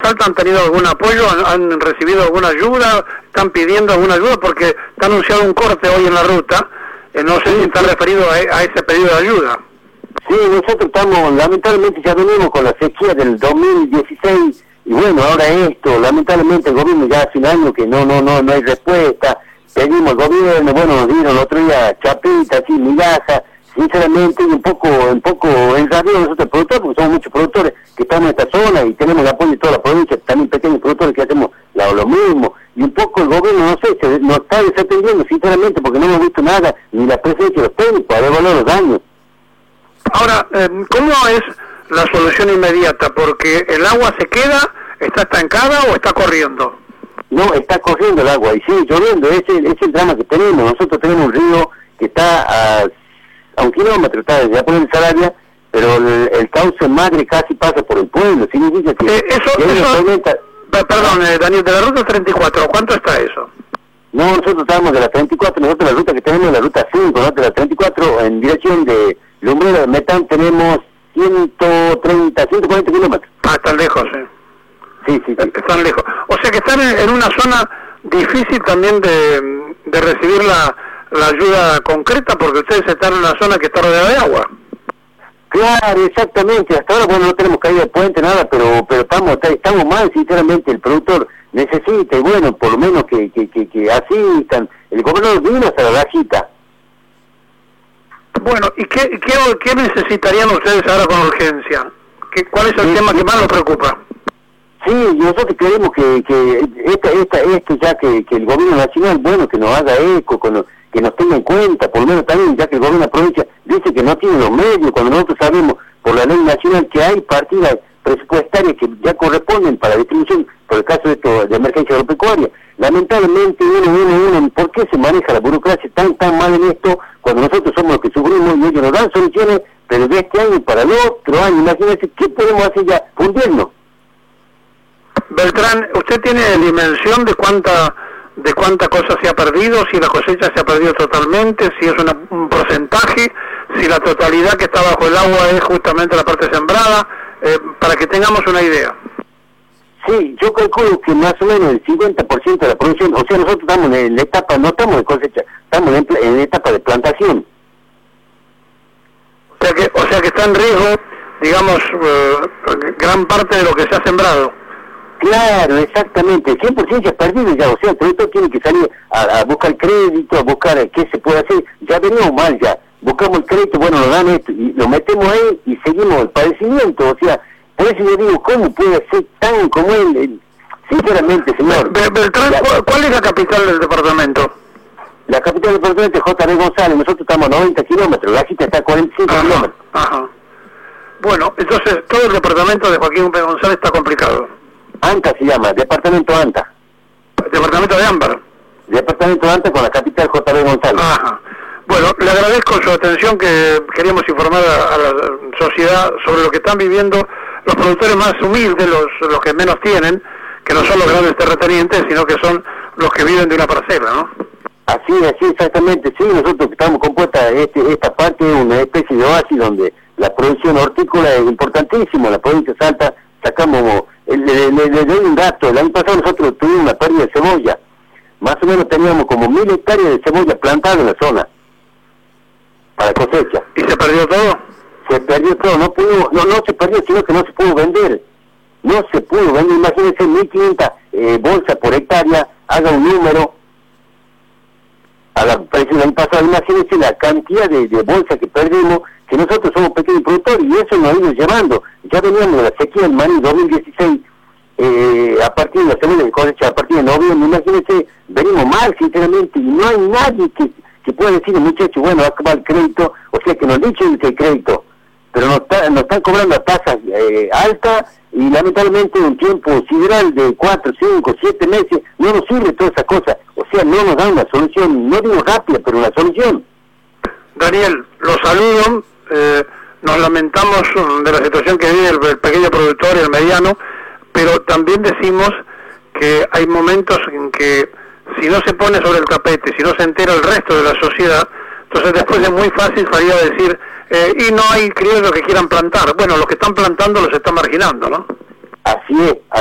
Salta han tenido algún apoyo, han recibido alguna ayuda, están pidiendo alguna ayuda porque está anunciado un corte hoy en la ruta, no sé si está referido a ese pedido de ayuda. Sí, nosotros estamos, lamentablemente ya venimos con la sequía del 2016 y bueno, ahora esto, lamentablemente el gobierno ya hace un año que no hay respuesta, pedimos al gobierno, bueno, nos dieron otro día chapita, así, migaja, sinceramente un poco enrabiados nosotros productores, porque somos muchos productores que estamos en esta zona y tenemos el apoyo de toda la provincia, también pequeños productores que hacemos lo mismo, y un poco el gobierno, no sé, nos está desatendiendo sinceramente porque no hemos visto nada, ni la presencia de los técnicos, a devolver los daños. Ahora, ¿cómo es la solución inmediata? Porque el agua se queda, ¿está estancada o está corriendo? No, está corriendo el agua y sigue lloviendo, ese es el drama que tenemos. Nosotros tenemos un río que está a 1 kilómetro, está desde la provincia de Sarabia, pero el cauce madre casi pasa por el pueblo, significa que... Perdón, Daniel, de la ruta 34, ¿cuánto está eso? No, nosotros estamos de la 34, nosotros la ruta que tenemos es la ruta 5, nosotros de la 34 en dirección de Lumbrera de Metán tenemos 140 kilómetros. Están lejos, Sí. Están lejos. O sea que están en una zona difícil también de recibir la ayuda concreta, porque ustedes están en una zona que está rodeada de agua. Claro, exactamente. Hasta ahora, bueno, no tenemos caída de puente, nada, pero estamos mal, sinceramente. El productor necesita, y bueno, por lo menos que asistan. El gobernador vino hasta la rajita. Bueno, ¿y qué necesitarían ustedes ahora con urgencia? ¿Cuál es el tema que más los preocupa? Sí, nosotros queremos que el gobierno nacional, bueno, que nos haga eco, que nos tenga en cuenta, por lo menos también, ya que el gobierno de la provincia dice que no tiene los medios, cuando nosotros sabemos por la ley nacional que hay partidas presupuestarias que ya corresponden para la distribución, por el caso de emergencia agropecuaria. Lamentablemente, ¿por qué se maneja la burocracia tan mal en esto, cuando nosotros somos los que sufrimos y ellos nos dan soluciones, pero de este año para el otro año, imagínense, ¿qué podemos hacer ya? Hundirnos. Beltrán, ¿usted tiene dimensión de cuánta cosa se ha perdido? Si la cosecha se ha perdido totalmente, si es un porcentaje, si la totalidad que está bajo el agua es justamente la parte sembrada, para que tengamos una idea. Sí, yo calculo que más o menos el 50% de la producción, o sea, nosotros estamos en la etapa, no estamos de cosecha, estamos en etapa de plantación. O sea que está en riesgo, digamos, gran parte de lo que se ha sembrado. Claro, exactamente, el 100% se ha perdido ya, o sea, el productor tiene que salir a buscar crédito, a buscar qué se puede hacer, ya venimos mal ya, buscamos el crédito, bueno, nos dan esto, y lo metemos ahí y seguimos el padecimiento, o sea, por eso yo digo, ¿cómo puede ser tan como él? Sinceramente, señor. Beltrán, ¿cuál es la capital del departamento? La capital del departamento es J.B. González, nosotros estamos a 90 kilómetros, la cita está a 45 kilómetros. Ajá. Bueno, entonces todo el departamento de Joaquín P. González está complicado. ANTA se llama, departamento ANTA. Departamento de Ámbar. Departamento de ANTA con la capital J.B. González. Ajá. Bueno, le agradezco su atención, que queríamos informar a la sociedad sobre lo que están viviendo los productores más humildes, los que menos tienen, que no son los grandes terratenientes, sino que son los que viven de una parcela, ¿no? Así, exactamente. Sí, nosotros estamos compuesta, esta parte es una especie de oasis donde la producción hortícola es importantísima. En la provincia de Salta sacamos, le doy un dato, el año pasado nosotros tuvimos una pérdida de cebolla. Más o menos teníamos como 1000 hectáreas de cebolla plantada en la zona para cosecha. ¿Y se perdió todo? Se perdió todo, no se perdió, sino que no se pudo vender. No se pudo vender, imagínense 1500 bolsas por hectárea, haga un número. A la precio del año pasado, imagínense la cantidad de bolsas que perdimos, que nosotros somos pequeños productores y eso nos ha ido llevando. Ya veníamos de la sequía del maní 2016, a partir de la segunda cosecha, a partir de noviembre, imagínense, venimos mal sinceramente y no hay nadie que pueda decir, muchachos, bueno, acá va el crédito, o sea que nos dicen que el crédito, pero nos están cobrando a tasas altas y lamentablemente un tiempo sideral de 4, 5, 7 meses no nos sirve toda esa cosa, o sea, no nos dan una solución, no digo rápida, pero una solución. Daniel, los saludo, nos lamentamos de la situación que vive el pequeño productor y el mediano, pero también decimos que hay momentos en que si no se pone sobre el tapete, si no se entera el resto de la sociedad, entonces después es muy fácil salir a decir, y no hay criollos que quieran plantar. Bueno, los que están plantando los están marginando, ¿no? Así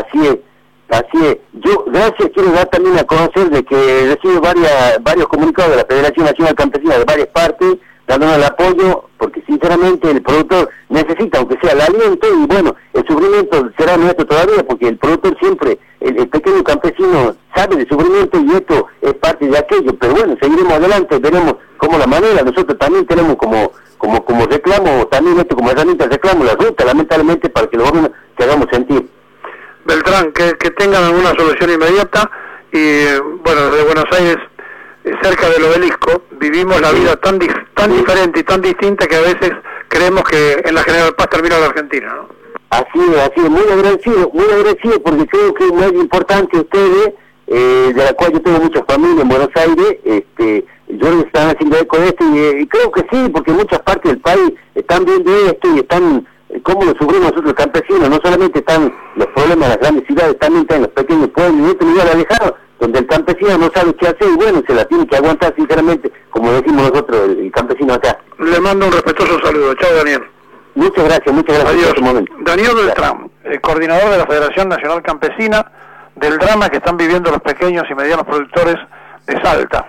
es. Yo, gracias, quiero dar también a conocer de que recibo varios comunicados de la Federación Nacional Campesina de varias partes, dándonos el apoyo, porque sinceramente el productor necesita, aunque sea el aliento, y bueno, el sufrimiento será nuestro todavía, porque el productor siempre, el pequeño campesino sabe de sufrimiento y esto es parte de aquello, pero bueno, seguiremos adelante, veremos cómo la manera, nosotros también tenemos como reclamo, también esto como herramienta reclamo la ruta, lamentablemente, para que los jóvenes se hagamos sentir. Beltrán, que tengan alguna solución inmediata y bueno, desde Buenos Aires, cerca del obelisco, vivimos la vida tan diferente y tan distinta que a veces creemos que en la General Paz termina la Argentina, ¿no? Así es, muy agradecido porque creo que es muy importante ustedes, de la cual yo tengo mucha familia en Buenos Aires, yo les están haciendo eco de esto y creo que sí, porque muchas partes del país están viendo esto y están cómo lo sufrimos nosotros los campesinos, no solamente están los problemas en las grandes ciudades, también están en los pequeños pueblos, y este lugar alejado, donde el campesino no sabe qué hacer, y bueno, se la tiene que aguantar sinceramente, como decimos nosotros, el campesino acá. Le mando un respetuoso saludo. Chao, Daniel. Muchas gracias. Adiós. Daniel Beltrán, coordinador de la Federación Nacional Campesina, del drama que están viviendo los pequeños y medianos productores de Salta.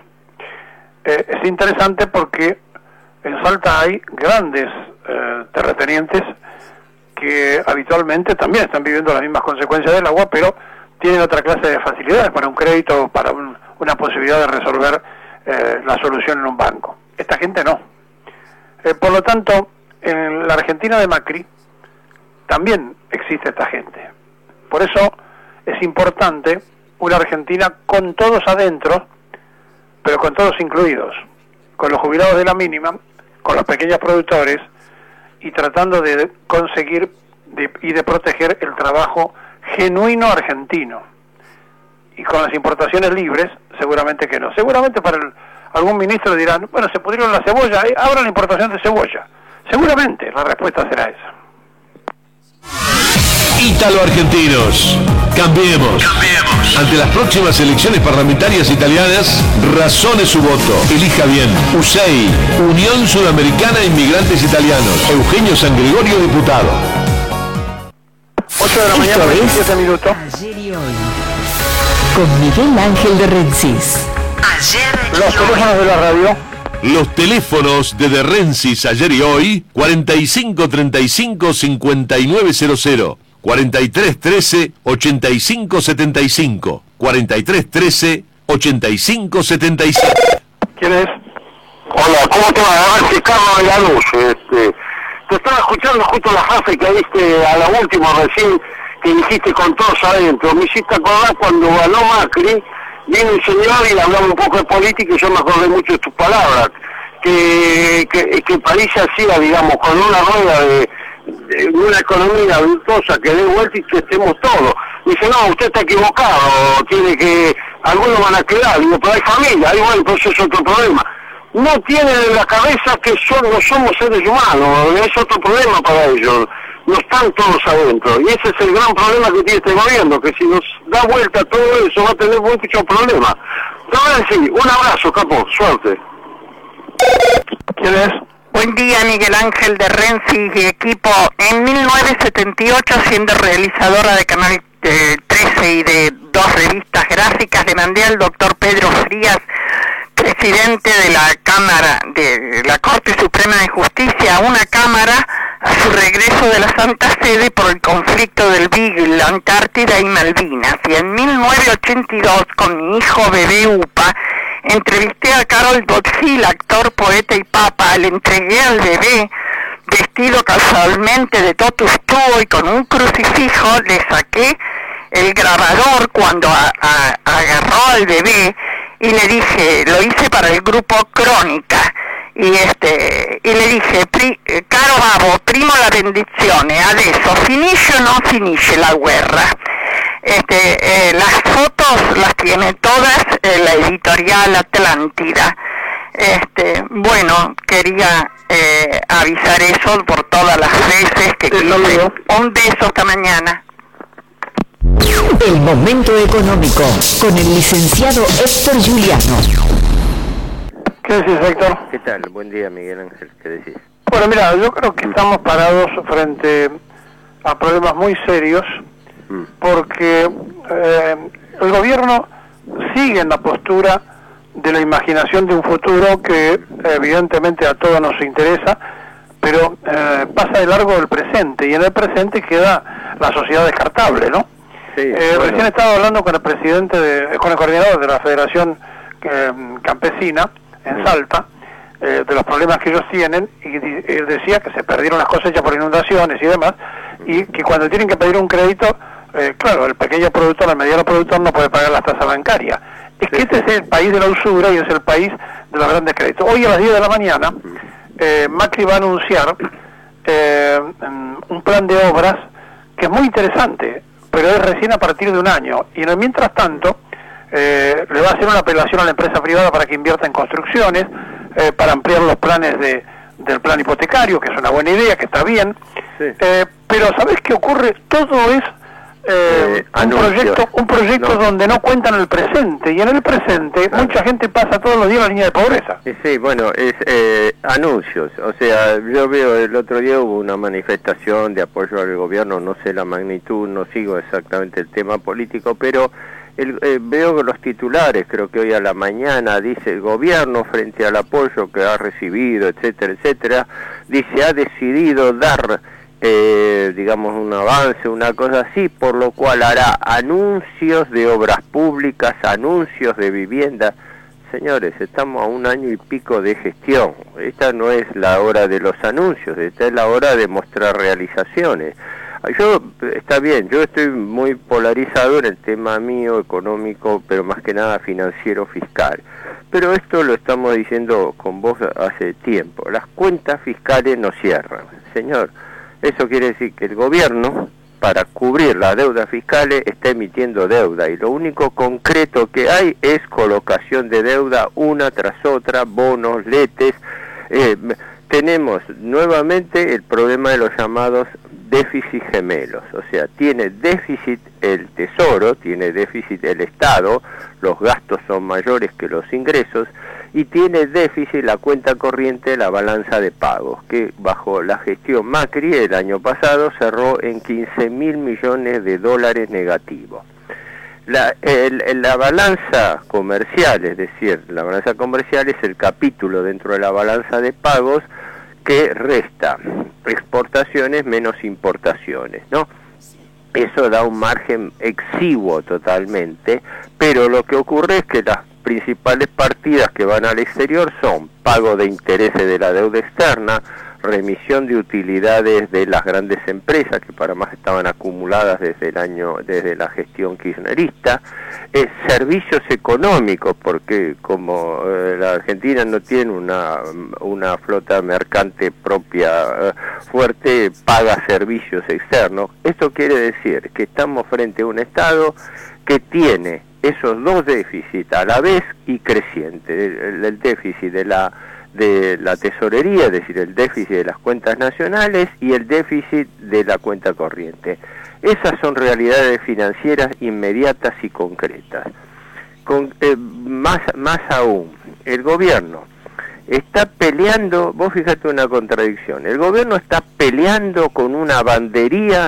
Es interesante porque en Salta hay grandes terratenientes que habitualmente también están viviendo las mismas consecuencias del agua, pero tienen otra clase de facilidades para un crédito, para una posibilidad de resolver la solución en un banco. Esta gente no. Por lo tanto, en la Argentina de Macri también existe esta gente. Por eso es importante una Argentina con todos adentro, pero con todos incluidos, con los jubilados de la mínima, con los pequeños productores, y tratando de conseguir y de proteger el trabajo genuino argentino. Y con las importaciones libres, seguramente que no. Seguramente para algún ministro dirán, bueno, se pudrieron la cebolla, ahora la importación de cebolla. Seguramente la respuesta será esa. Ítalo-argentinos, cambiemos. Ante las próximas elecciones parlamentarias italianas, razone su voto. Elija bien. USEI, Unión Sudamericana de Inmigrantes Italianos. Eugenio San Gregorio, diputado. 8 de la mañana, 27 minutos. Ayer y hoy, con Miguel Ángel de Rensis. Los teléfonos de la radio. Los teléfonos de Rensis ayer y hoy, 4535-5900, 4313-8575, 4313-8575. ¿Quién es? Hola, ¿cómo te va? A ver si Carlos de la Luz. Te estaba escuchando justo la frase que diste a la última recién, que dijiste con todos adentro. Me hiciste acordar cuando ganó Macri, vino un señor y le hablaba un poco de política y yo me acordé mucho de tus palabras, que el país se hacía, digamos, con una rueda de una economía virtuosa que dé vuelta y que estemos todos. Dice, no, usted está equivocado, tiene que, algunos van a quedar, digo, pero hay familia, ahí bueno, entonces es otro problema. No tienen en la cabeza que no somos seres humanos, es otro problema para ellos, no están todos adentro, y ese es el gran problema que tiene este gobierno, que si nos da vuelta todo eso va a tener muchos problemas. Entonces sí, un abrazo, capo, suerte. ¿Quién es? Buen día, Miguel Ángel de Renzi y equipo. En 1978, siendo realizadora de Canal 13 y de 2 revistas gráficas, demandé al doctor Pedro Frías, presidente de la Cámara de la Corte Suprema de Justicia, a una Cámara a su regreso de la Santa Sede por el conflicto del Beagle, la Antártida y Malvinas. Y en 1982, con mi hijo bebé Upa, entrevisté a Carol Botzil, actor, poeta y papa. Le entregué al bebé, vestido casualmente de totus tuo y con un crucifijo. Le saqué el grabador cuando agarró al bebé y le dije, lo hice para el grupo Crónica, y le dije, caro babbo, primo la benedizione, adesso finisce o non finisce la guerra. Las fotos las tiene todas la editorial Atlántida. Bueno, quería avisar eso por todas las veces que quise. Un beso, hasta mañana. El momento económico con el licenciado Héctor Juliano. ¿Qué decís, Héctor? ¿Qué tal? Buen día, Miguel Ángel. ¿Qué decís? Bueno, mira, yo creo que estamos parados frente a problemas muy serios porque el gobierno sigue en la postura de la imaginación de un futuro que evidentemente a todos nos interesa, pero pasa de largo el presente, y en el presente queda la sociedad descartable, ¿no? Sí, Recién estaba hablando con el presidente, con el coordinador de la Federación Campesina en Salta, de los problemas que ellos tienen, y decía que se perdieron las cosechas por inundaciones y demás, y que cuando tienen que pedir un crédito, claro, el pequeño productor, el mediano productor no puede pagar la tasa bancaria. Es que este es el país de la usura y es el país de los grandes créditos. Hoy a las 10 de la mañana, Macri va a anunciar un plan de obras que es muy interesante, pero es recién a partir de un año, y en el mientras tanto le va a hacer una apelación a la empresa privada para que invierta en construcciones, para ampliar los planes del plan hipotecario, que es una buena idea, que está bien, pero ¿sabés qué ocurre? Todo es un proyecto donde no cuentan el presente, y en el presente mucha gente pasa todos los días la línea de pobreza. Sí, bueno, es anuncios, o sea, yo veo el otro día hubo una manifestación de apoyo al gobierno, no sé la magnitud, no sigo exactamente el tema político, pero veo los titulares, creo que hoy a la mañana dice el gobierno frente al apoyo que ha recibido, etcétera, etcétera, dice ha decidido dar digamos un avance, una cosa así, por lo cual hará anuncios de obras públicas, anuncios de vivienda. Señores, estamos a un año y pico de gestión, esta no es la hora de los anuncios, esta es la hora de mostrar realizaciones. Está bien, yo estoy muy polarizado en el tema mío económico, pero más que nada financiero fiscal. Pero esto lo estamos diciendo con vos hace tiempo, las cuentas fiscales no cierran, señor. Eso quiere decir que el gobierno, para cubrir las deudas fiscales, está emitiendo deuda, y lo único concreto que hay es colocación de deuda una tras otra, bonos, letes. Tenemos nuevamente el problema de los llamados déficit gemelos, o sea, tiene déficit el Tesoro, tiene déficit el Estado, los gastos son mayores que los ingresos, y tiene déficit la cuenta corriente, la balanza de pagos, que bajo la gestión Macri el año pasado cerró en 15.000 millones de dólares negativos. La balanza comercial, es decir, la balanza comercial es el capítulo dentro de la balanza de pagos que resta exportaciones menos importaciones, ¿no? Eso da un margen exiguo totalmente, pero lo que ocurre es que las principales partidas que van al exterior son pago de intereses de la deuda externa, remisión de utilidades de las grandes empresas que para más estaban acumuladas desde la gestión kirchnerista, servicios económicos, porque como la Argentina no tiene una flota mercante propia fuerte, paga servicios externos. Esto quiere decir que estamos frente a un Estado que tiene esos dos déficits a la vez y creciente, el déficit de la tesorería, es decir, el déficit de las cuentas nacionales y el déficit de la cuenta corriente. Esas son realidades financieras inmediatas y concretas. Más aún, el gobierno está peleando, vos fíjate una contradicción, el gobierno está peleando con una bandería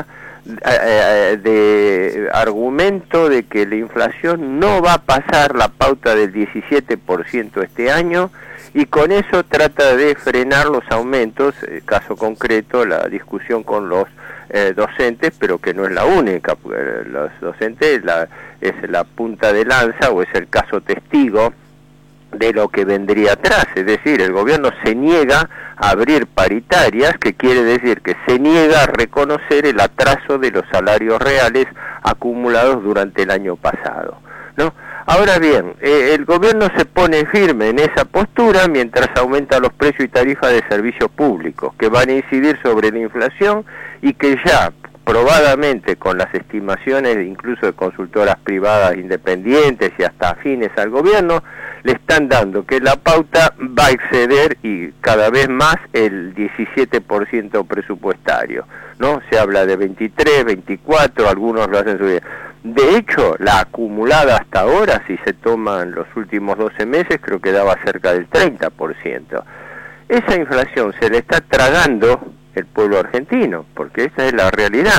de argumento de que la inflación no va a pasar la pauta del 17% este año, y con eso trata de frenar los aumentos, caso concreto la discusión con los docentes, pero que no es la única, porque los docentes es la punta de lanza o es el caso testigo de lo que vendría atrás, es decir, el gobierno se niega a abrir paritarias, que quiere decir que se niega a reconocer el atraso de los salarios reales acumulados durante el año pasado, ¿no? Ahora bien, el gobierno se pone firme en esa postura mientras aumenta los precios y tarifas de servicios públicos, que van a incidir sobre la inflación y que ya probadamente con las estimaciones incluso de consultoras privadas independientes y hasta afines al gobierno, le están dando que la pauta va a exceder y cada vez más el 17% presupuestario, ¿no? Se habla de 23, 24, algunos lo hacen subir. De hecho, la acumulada hasta ahora, si se toman los últimos 12 meses, creo que daba cerca del 30%. Esa inflación se le está tragando el pueblo argentino, porque esa es la realidad.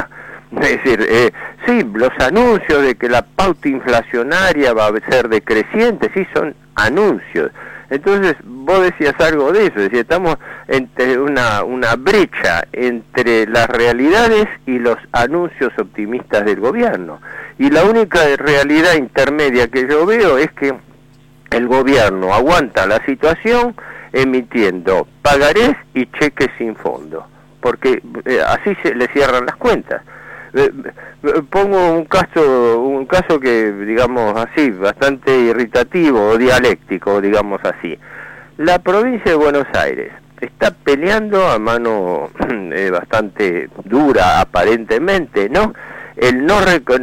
Es decir, sí, los anuncios de que la pauta inflacionaria va a ser decreciente, sí, son anuncios. Entonces, vos decías algo de eso, es decir, estamos entre una brecha entre las realidades y los anuncios optimistas del gobierno. Y la única realidad intermedia que yo veo es que el gobierno aguanta la situación emitiendo pagarés y cheques sin fondo, porque así se le cierran las cuentas. Pongo un caso que, digamos así, bastante irritativo o dialéctico, digamos así. La provincia de Buenos Aires está peleando a mano bastante dura, aparentemente, ¿no? El no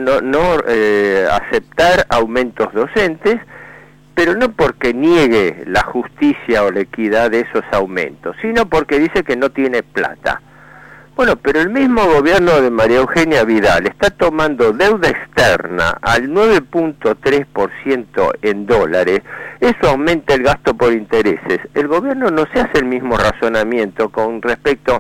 aceptar aumentos docentes, pero no porque niegue la justicia o la equidad de esos aumentos, sino porque dice que no tiene plata. Bueno, pero el mismo gobierno de María Eugenia Vidal está tomando deuda externa al 9.3% en dólares. Eso aumenta el gasto por intereses. El gobierno no se hace el mismo razonamiento con respecto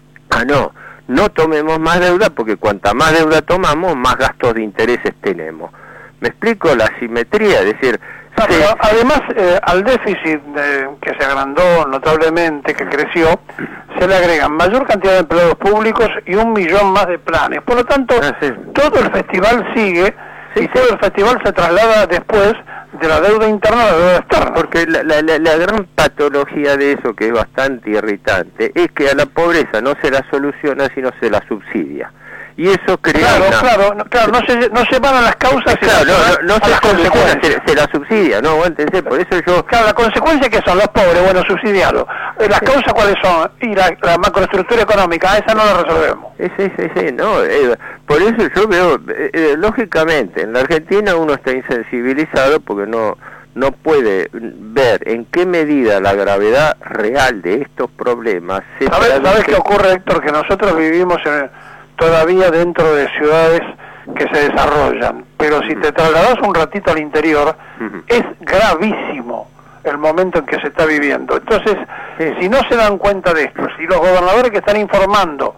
a no tomemos más deuda, porque cuanta más deuda tomamos, más gastos de intereses tenemos. ¿Me explico la asimetría? Es decir, pero además al déficit que se agrandó notablemente, que creció, se le agregan mayor cantidad de empleados públicos y 1 millón más de planes. Por lo tanto, todo el festival sigue y todo el festival se traslada después de la deuda interna a la deuda externa. Porque la gran patología de eso, que es bastante irritante, es que a la pobreza no se la soluciona, sino se la subsidia. Y eso crea Claro, no se van a las causas, no se las consecuencias, se la subsidia, ¿no? Aguántense, por eso yo... Claro, la consecuencia que son los pobres, bueno, subsidiados. Las causas cuáles son, y la macroestructura económica, esa no la resolvemos. Sí, no, por eso yo veo, lógicamente, en la Argentina uno está insensibilizado porque no puede ver en qué medida la gravedad real de estos problemas... ¿Sabes qué ocurre, Héctor? Que nosotros vivimos todavía dentro de ciudades que se desarrollan, pero si te trasladas un ratito al interior, es gravísimo el momento en que se está viviendo. Entonces, si no se dan cuenta de esto, si los gobernadores que están informando,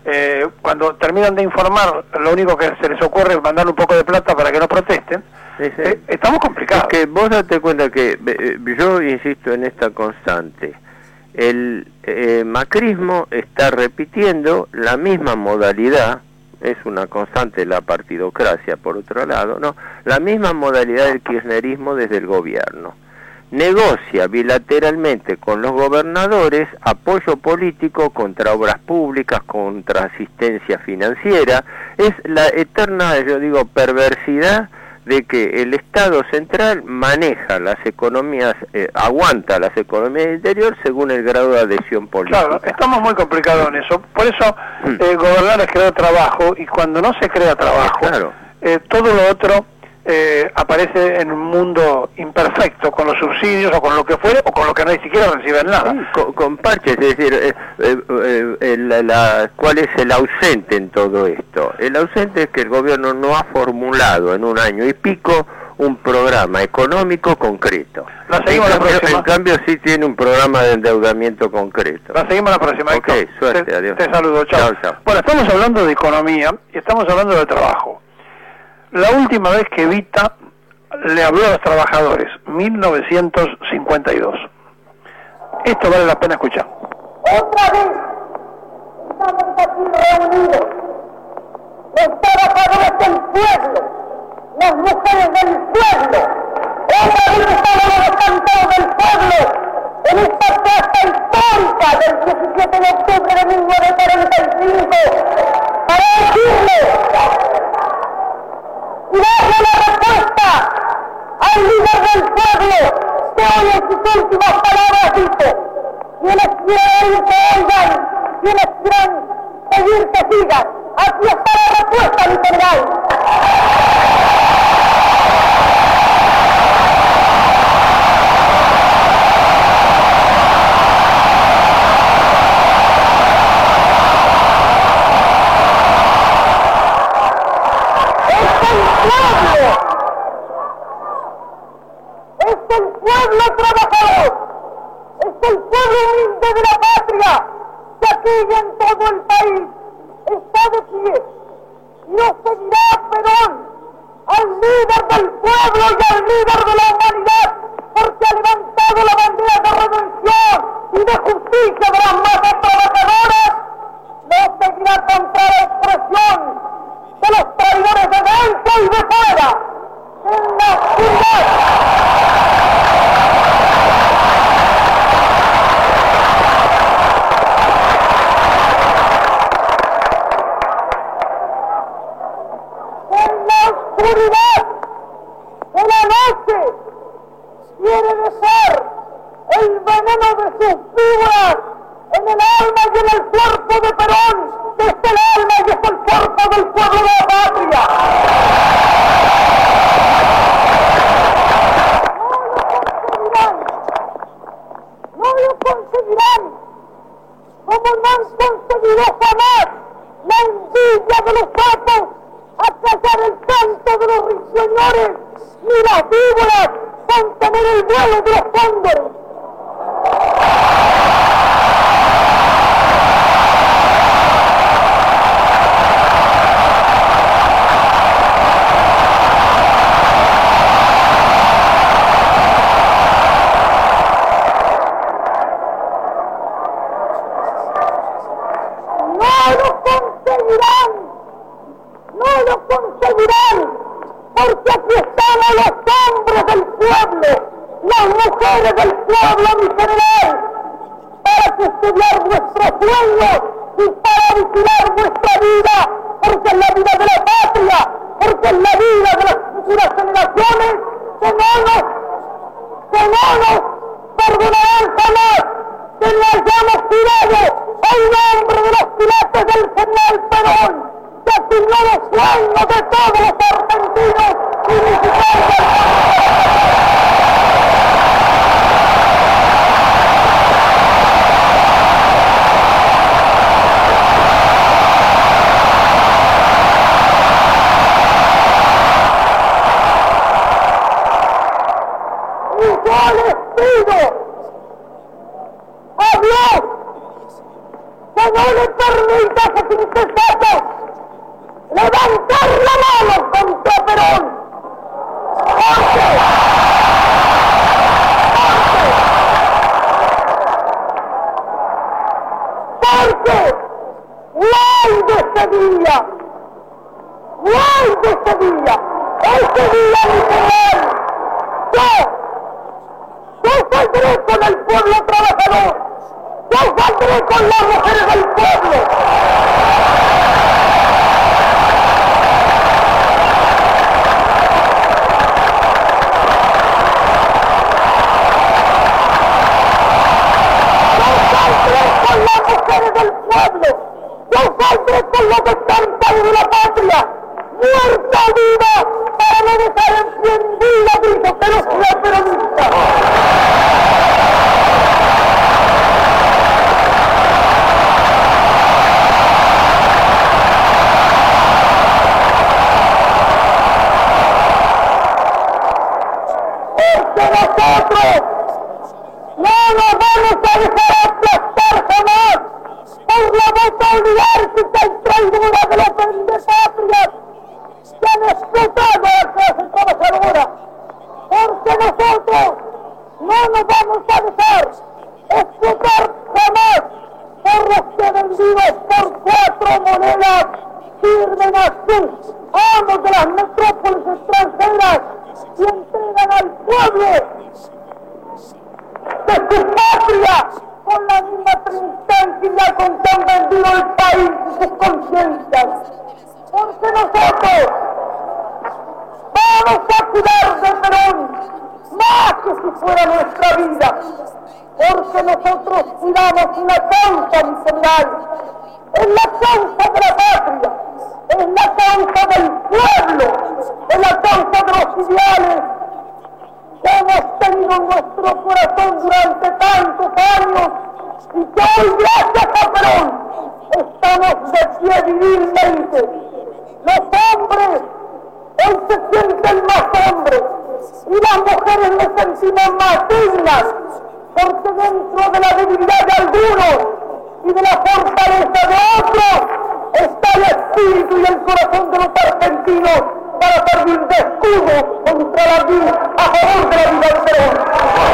cuando terminan de informar, lo único que se les ocurre es mandar un poco de plata para que no protesten, estamos complicados. Es que vos date cuenta que yo insisto en esta constante. El macrismo está repitiendo la misma modalidad, es una constante la partidocracia por otro lado, ¿no? La misma modalidad del kirchnerismo desde el gobierno. Negocia bilateralmente con los gobernadores apoyo político contra obras públicas, contra asistencia financiera. Es la eterna, yo digo, perversidad de que el Estado central maneja las economías, aguanta las economías del interior según el grado de adhesión política. Claro, estamos muy complicados en eso. Por eso gobernar es crear trabajo, y cuando no se crea trabajo, todo lo otro aparece en un mundo imperfecto, con los subsidios o con lo que fuere, o con lo que no ni siquiera reciben nada. Sí, con parches, es decir, ¿cuál es el ausente en todo esto? El ausente es que el gobierno no ha formulado en 1 año y pico un programa económico concreto. En cambio sí tiene un programa de endeudamiento concreto. La seguimos la próxima. Ok, suerte, adiós. Te saludo, chao. Bueno, estamos hablando de economía y estamos hablando de trabajo. La última vez que Evita le habló a los trabajadores, 1952. Esto vale la pena escuchar. Otra vez estamos aquí reunidos, los trabajadores del pueblo, las mujeres del pueblo. Otra vez estamos los canteros del pueblo en esta plaza histórica del 17 de octubre de 1945 para decirle y darle la respuesta al líder del pueblo que hoy en sus últimas palabras dice: quienes quieran que oigan, quienes quieran seguir que sigan. Aquí está la respuesta, mi general. Es el pueblo trabajador, es el pueblo humilde de la patria, que aquí y en todo el país está de pie, nos seguirá Perón, al líder del pueblo y al líder de la humanidad, porque ha levantado la bandera de redención y de justicia de las masas trabajadoras. Nos seguirá contra la expresión de los traidores de dentro y de fuera, en la oscuridad. Oscuridad de la noche quiere dejar el veneno de sus víboras en el alma y en el cuerpo de Perón, que es el alma y es el cuerpo del pueblo de la patria. No lo conseguirán, como no han conseguido jamás la envidia de los sapos a callar el canto de los ruiseñores, ni las víboras contener el vuelo de los cóndores. Porque aquí estamos los hombres del pueblo, las mujeres del pueblo, mi general, para custodiar nuestros sueños y para vigilar nuestra vida, porque es la vida de la patria, porque es la vida de las futuras generaciones que no nos perdonarán jamás que le hayamos tirado a un hombre de los pilates del general Perón, que asignó los sueños de todos los argentinos y mexicanos. Y yo les pido a Dios que no le permita a sus incesatos levantar la mano contra Perón. Porque guay de ese día, ese día mi general, yo saldré con el pueblo trabajador, yo saldré con las mujeres del pueblo. Con las mujeres del pueblo, yo saldré con los descansados de la patria, muerta o viva, para no dejar encendida, grito, pero soy peronista. Porque nosotros no nos vamos a dejar aplastar jamás por la boca oligárquica y traidora de las vendepatrias que han explotado a la clase trabajadora. Porque nosotros no nos vamos a dejar explotar jamás por los que vendidos por 4 monedas sirven a sus amos de las metrópolis extranjeras y entregan al pueblo de su patria con la misma tranquilidad con que han vendido el país y sus conciencias. Porque nosotros vamos a cuidar de Perón más que si fuera nuestra vida. Porque nosotros cuidamos una causa, mi general. Es la causa de la patria, es la causa del pueblo, es la causa de los ideales que hemos tenido en nuestro corazón durante tantos años y que hoy, gracias a Perón, estamos de pie virilmente. Los hombres hoy se sienten más hombres y las mujeres se sentimos más dignas, porque dentro de la debilidad de algunos y de la fortaleza de otros está el espíritu y el corazón de los argentinos para servir de escudo contra la vida, a favor de la vida del Perón.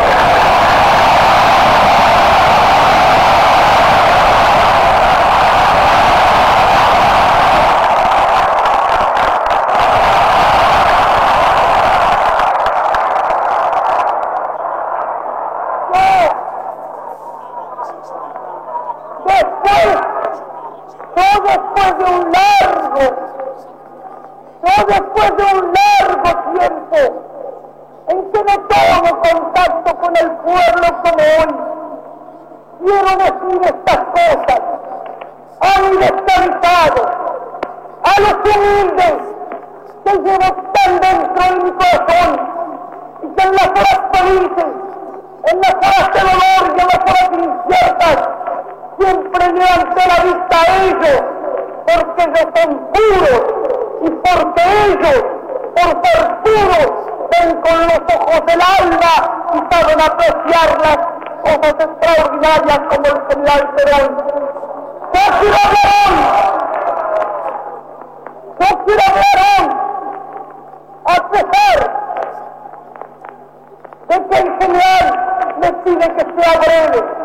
Después de un largo tiempo en que no tomo contacto con el pueblo como hoy, quiero decir estas cosas a mi descansado, a los humildes que llevo tan dentro de mi corazón y que en las horas felices, en las horas de dolor y en las horas inciertas, siempre levanté la vista a ellos, porque ellos son puros y porque ellos, por ser puros, ven con los ojos del alma y saben apreciar las cosas extraordinarias como el general Perón. Yo quiero hablar hoy, a pesar de que el general me pide que sea breve.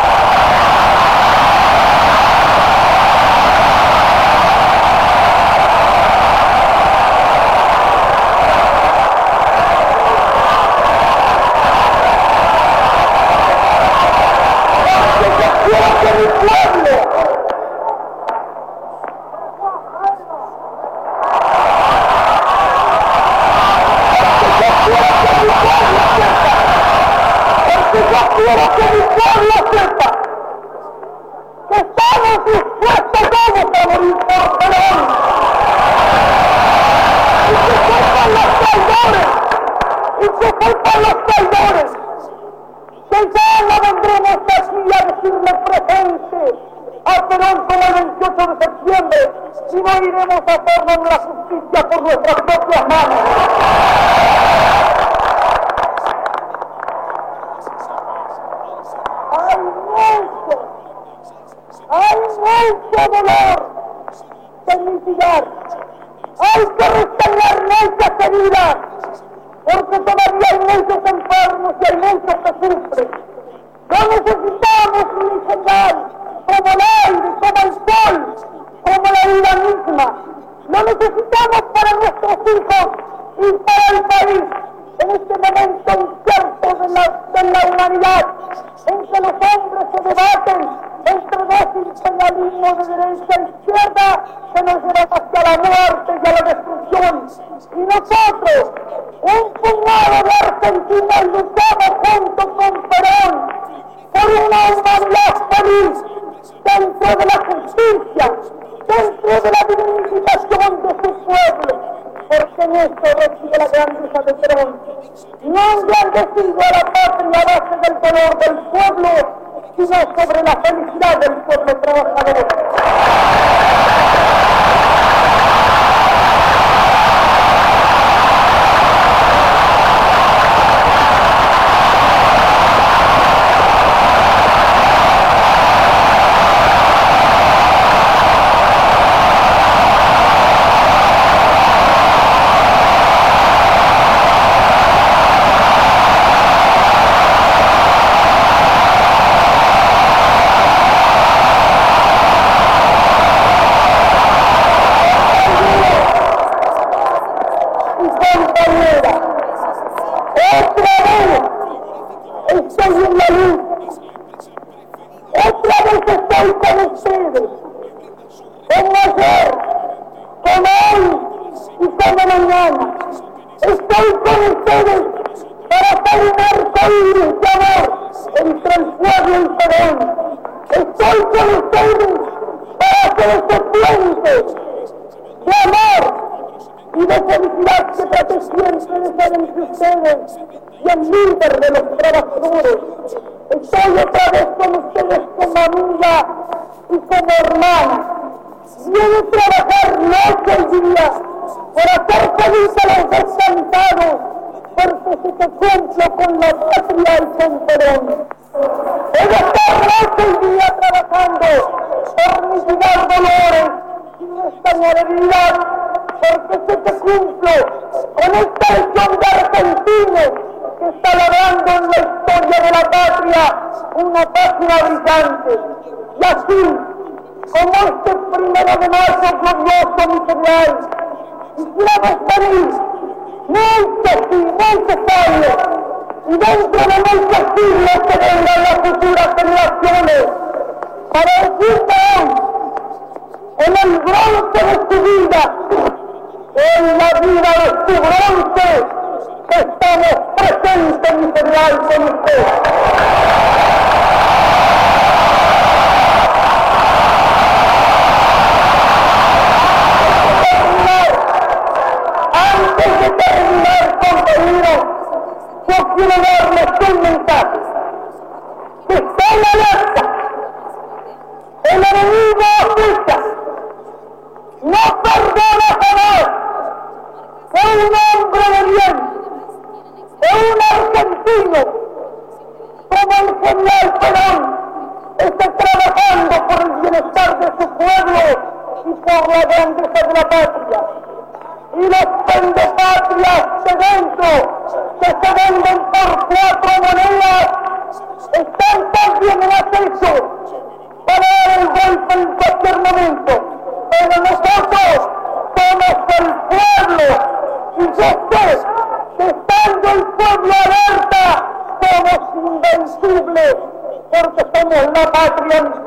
Quiero que mi pueblo sepa que estamos dispuestos todos a morir por Perón. Y que sepan los traidores, que ya no vendremos aquí a decirle presente a Perón como el 28 de septiembre, sino iremos a hacernos la justicia por nuestras propias manos. Hay mucho dolor que mitigar, hay que restaurar muchas heridas, porque todavía hay muchos enfermos y hay muchos que sufren. No necesitamos un general como el aire, como el sol, como la vida misma. Lo necesitamos para nuestros hijos y para el país en este momento incierto de la humanidad, en que los hombres se debaten entre dos imperialismos de derecha e izquierda que nos llevan hacia la muerte y a la destrucción. Y nosotros, un puñado de argentinos, luchamos junto con Perón por una humanidad feliz dentro de la justicia, dentro de la dignificación de su pueblo, porque en esto reside la grandeza de Perón. No engrandecido a la patria a base del dolor del pueblo, sino sobre la felicidad del pueblo trabajador. Y el líder de los trabajadores. Estoy otra vez con ustedes como amiga y como hermana. Viene a trabajar noche y día por hacer feliz a los descansados, porque si te cumplo con la patria y con Perón. Voy a estar noche y día trabajando por mitigar dolores y montaña de vida, porque sé que cumplo con esta legión de argentinos que está labrando en la historia de la patria una página brillante. Y así, como este 1 de mayo glorioso mi ferial, quisiéramos morir muy necesario, y dentro de muchos siglos que vengan las futuras generaciones, para decirte hoy, en el bronce de su vida, en la vida de su bronce, estamos presentes en ferial con usted. Antes de terminar, compañeros, yo quiero darles un mensaje. Que está en alerta. El enemigo acecha. No perdona jamás. Fue un hombre de bien. Fue un argentino. Como el general Perón está trabajando por el bienestar de su pueblo y por la grandeza de la patria. Y los pendepatrias de dentro, que se venden por 4 monedas, están también en acecho para dar el golpe en cualquier momento. Pero nosotros somos el pueblo, y yo sé que estando el pueblo alerta, somos invencibles, porque somos la patria misma.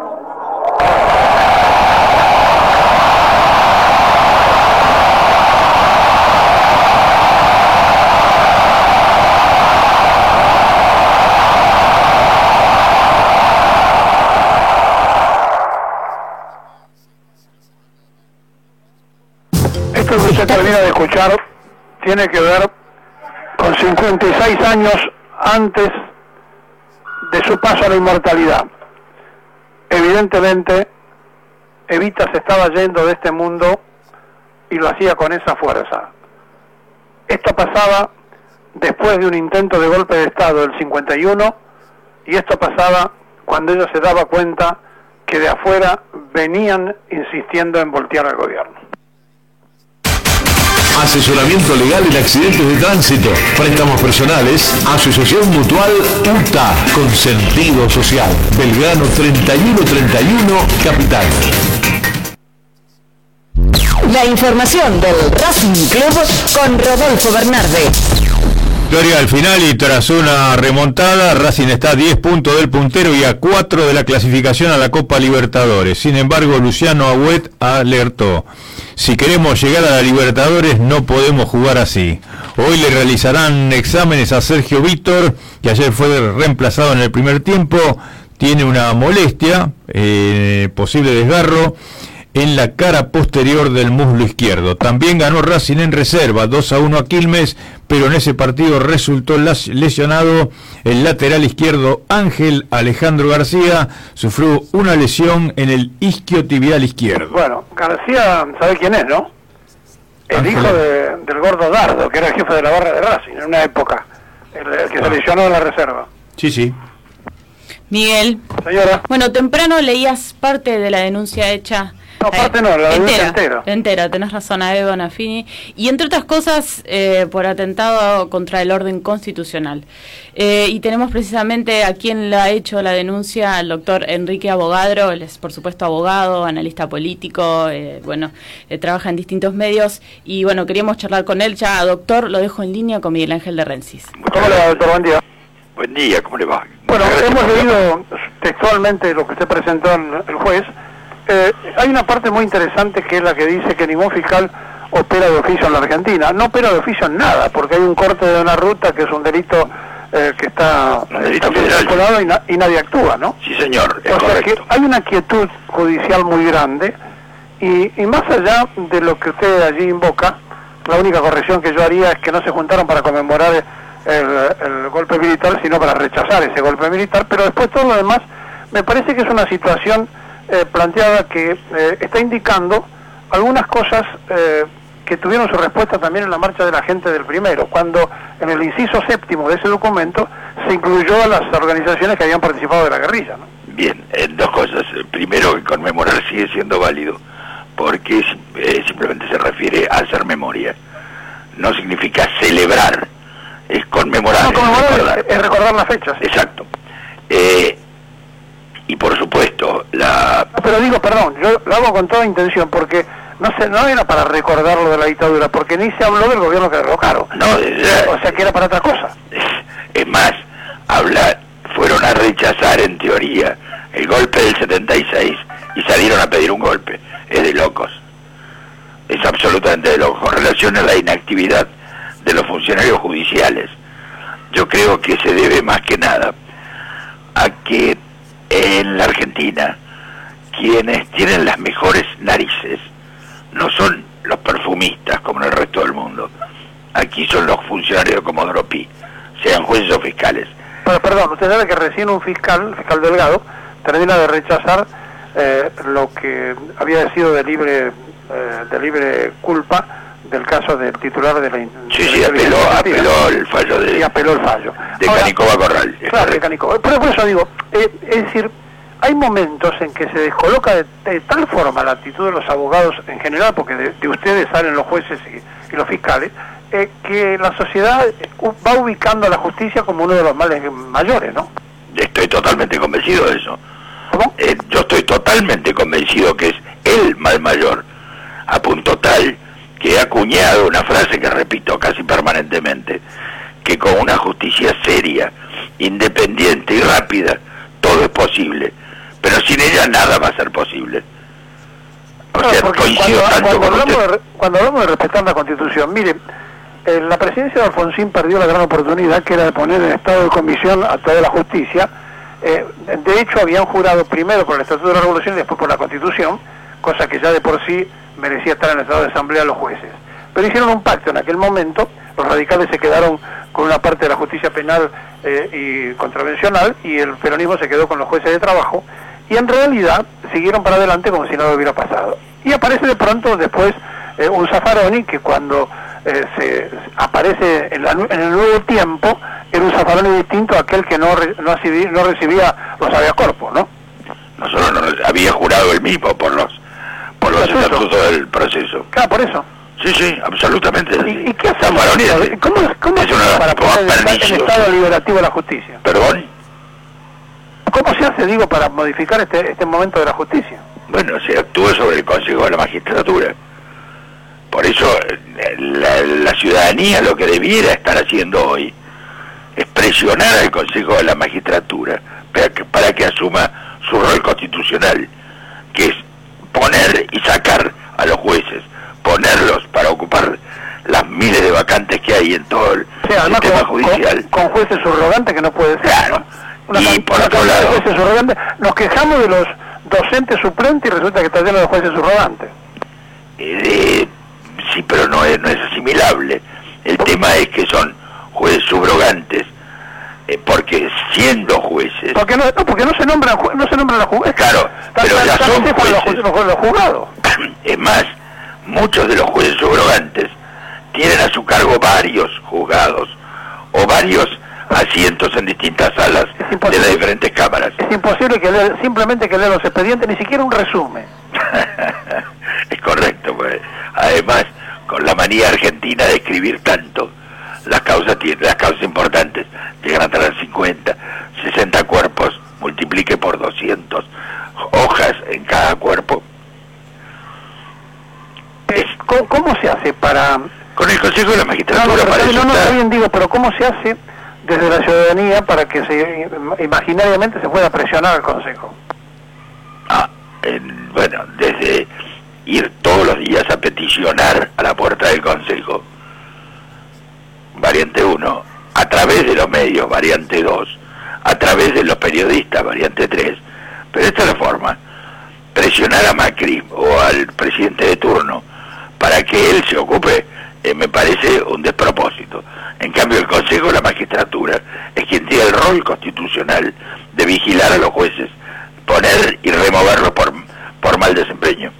Esto que usted termina de escuchar tiene que ver con 56 años antes de su paso a la inmortalidad. Evidentemente, Evita se estaba yendo de este mundo y lo hacía con esa fuerza. Esto pasaba después de un intento de golpe de Estado del 51, y esto pasaba cuando ella se daba cuenta que de afuera venían insistiendo en voltear al gobierno. Asesoramiento legal en accidentes de tránsito, préstamos personales, Asociación Mutual UTA, con sentido social. Belgrano 3131, Capital. La información del Racing Club con Rodolfo Bernarde. Victoria al final y tras una remontada, Racing está a 10 puntos del puntero y a 4 de la clasificación a la Copa Libertadores. Sin embargo, Luciano Agüet alertó: si queremos llegar a la Libertadores no podemos jugar así. Hoy le realizarán exámenes a Sergio Víctor, que ayer fue reemplazado en el primer tiempo. Tiene una molestia, posible desgarro en la cara posterior del muslo izquierdo. También ganó Racing en reserva, 2-1 a Quilmes, pero en ese partido resultó lesionado el lateral izquierdo Ángel Alejandro García. Sufrió una lesión en el isquiotibial izquierdo. Bueno, García, ¿sabe quién es, no? El hijo del gordo Dardo, que era el jefe de la barra de Racing en una época, el que se lesionó en la reserva. Sí, sí. Miguel. Señora. Bueno, temprano leías parte de la denuncia hecha. No, parte no, la denuncia entera. Entera, tenés razón, a Eva Bonafini. Y entre otras cosas, por atentado contra el orden constitucional. Y tenemos precisamente a quien le ha hecho la denuncia, al doctor Enrique Abogadro. Él es, por supuesto, abogado, analista político, trabaja en distintos medios. Y bueno, queríamos charlar con él. Ya, doctor, lo dejo en línea con Miguel Ángel de Rensis. ¿Cómo le va, doctor? Buen día. Buen día, ¿cómo le va? Bueno, hemos leído textualmente lo que usted presentó el juez. Hay una parte muy interesante que es la que dice que ningún fiscal opera de oficio en la Argentina. No opera de oficio en nada, porque hay un corte de una ruta que es un delito que está calculado y nadie actúa, ¿no? Sí, señor, es o sea correcto. que hay una quietud judicial muy grande y más allá de lo que usted allí invoca, la única corrección que yo haría es que no se juntaron para conmemorar el golpe militar, sino para rechazar ese golpe militar, pero después todo lo demás me parece que es una situación planteada que está indicando algunas cosas que tuvieron su respuesta también en la marcha de la gente del primero, cuando en el inciso 7º de ese documento se incluyó a las organizaciones que habían participado de la guerrilla, ¿no? Bien, dos cosas. Primero, que conmemorar sigue siendo válido, porque simplemente se refiere a hacer memoria. No significa celebrar, es conmemorar. No, conmemorar es recordar las fechas. Exacto. Y por supuesto, Pero digo, perdón, yo lo hago con toda intención, porque no era para recordar lo de la dictadura, porque ni se habló del gobierno que derrocaron. No, o sea que era para otra cosa. Es más, fueron a rechazar en teoría el golpe del 76 y salieron a pedir un golpe. Es de locos. Es absolutamente de locos. Con relación a la inactividad de los funcionarios judiciales, yo creo que se debe más que nada a que en la Argentina quienes tienen las mejores narices no son los perfumistas como en el resto del mundo. Aquí son los funcionarios de Comodoro Pi, sean jueces o fiscales. Pero perdón, usted sabe que recién un fiscal Delgado, termina de rechazar lo que había sido de libre culpa del caso del titular de la... Sí, apeló el fallo de... Sí, apeló el fallo. De Canicoba Corral. Claro, de Canicoba. Pero por eso digo, es decir, hay momentos en que se descoloca de tal forma la actitud de los abogados en general, porque de ustedes salen los jueces y los fiscales, que la sociedad va ubicando a la justicia como uno de los males mayores, ¿no? Estoy totalmente convencido de eso. ¿Cómo? Yo estoy totalmente convencido que es el mal mayor, a punto tal que he acuñado una frase que repito casi permanentemente, que con una justicia seria, independiente y rápida, todo es posible, pero sin ella nada va a ser posible. O sea, coincido tanto con usted. Cuando hablamos de respetar la Constitución, mire, la presidencia de Alfonsín perdió la gran oportunidad que era de poner en estado de comisión a toda la justicia. De hecho, habían jurado primero por el Estatuto de la Revolución y después por la Constitución, cosa que ya de por sí merecía estar en el estado de asamblea los jueces. Pero hicieron un pacto en aquel momento, los radicales se quedaron con una parte de la justicia penal y contravencional, y el peronismo se quedó con los jueces de trabajo, y en realidad siguieron para adelante como si nada hubiera pasado. Y aparece de pronto después un Zaffaroni que cuando se aparece en el nuevo tiempo era un Zaffaroni distinto a aquel que no recibía los habeas-corpus, ¿no? Nosotros había jurado el mismo por los estatutos del proceso. Claro, por eso. Sí, absolutamente. ¿Y qué hacemos? ¿Cómo es una para poner el estado liberativo de la justicia? ¿Perdón? ¿Cómo se hace, digo, para modificar este momento de la justicia? Bueno, se actúa sobre el Consejo de la Magistratura. Por eso la ciudadanía lo que debiera estar haciendo hoy es presionar al Consejo de la Magistratura para que asuma su rol constitucional, que es poner y sacar a los jueces, ponerlos para ocupar las miles de vacantes que hay en todo el sistema judicial. Con jueces subrogantes que no puede ser. Claro. Y por otro lado, nos quejamos de los docentes suplentes y resulta que está lleno de jueces subrogantes. Sí, pero no es asimilable. El tema es que son jueces subrogantes, porque siendo jueces... Porque no se nombran los jueces. Claro, pero ya son jueces. Los juzgados. Es más, muchos de los jueces subrogantes tienen a su cargo varios juzgados o varios asientos en distintas salas de las diferentes cámaras. Es imposible simplemente que lea los expedientes, ni siquiera un resumen. Es correcto, pues. Además, con la manía argentina de escribir tanto, las causas importantes llegan a tener 50, 60 cuerpos, multiplique por 200 hojas en cada cuerpo. ¿Cómo se hace para...? Con el Consejo de la Magistratura está bien, digo, pero ¿cómo se hace desde la ciudadanía para que imaginariamente se pueda presionar al Consejo? Bueno, desde ir todos los días a peticionar a la puerta del Consejo, variante 1, a través de los medios, variante 2, a través de los periodistas, variante 3, pero esta es la forma, presionar a Macri o al presidente de turno para que él se ocupe, me parece un despropósito. En cambio, el Consejo de la Magistratura es quien tiene el rol constitucional de vigilar a los jueces, poner y removerlos por mal desempeño.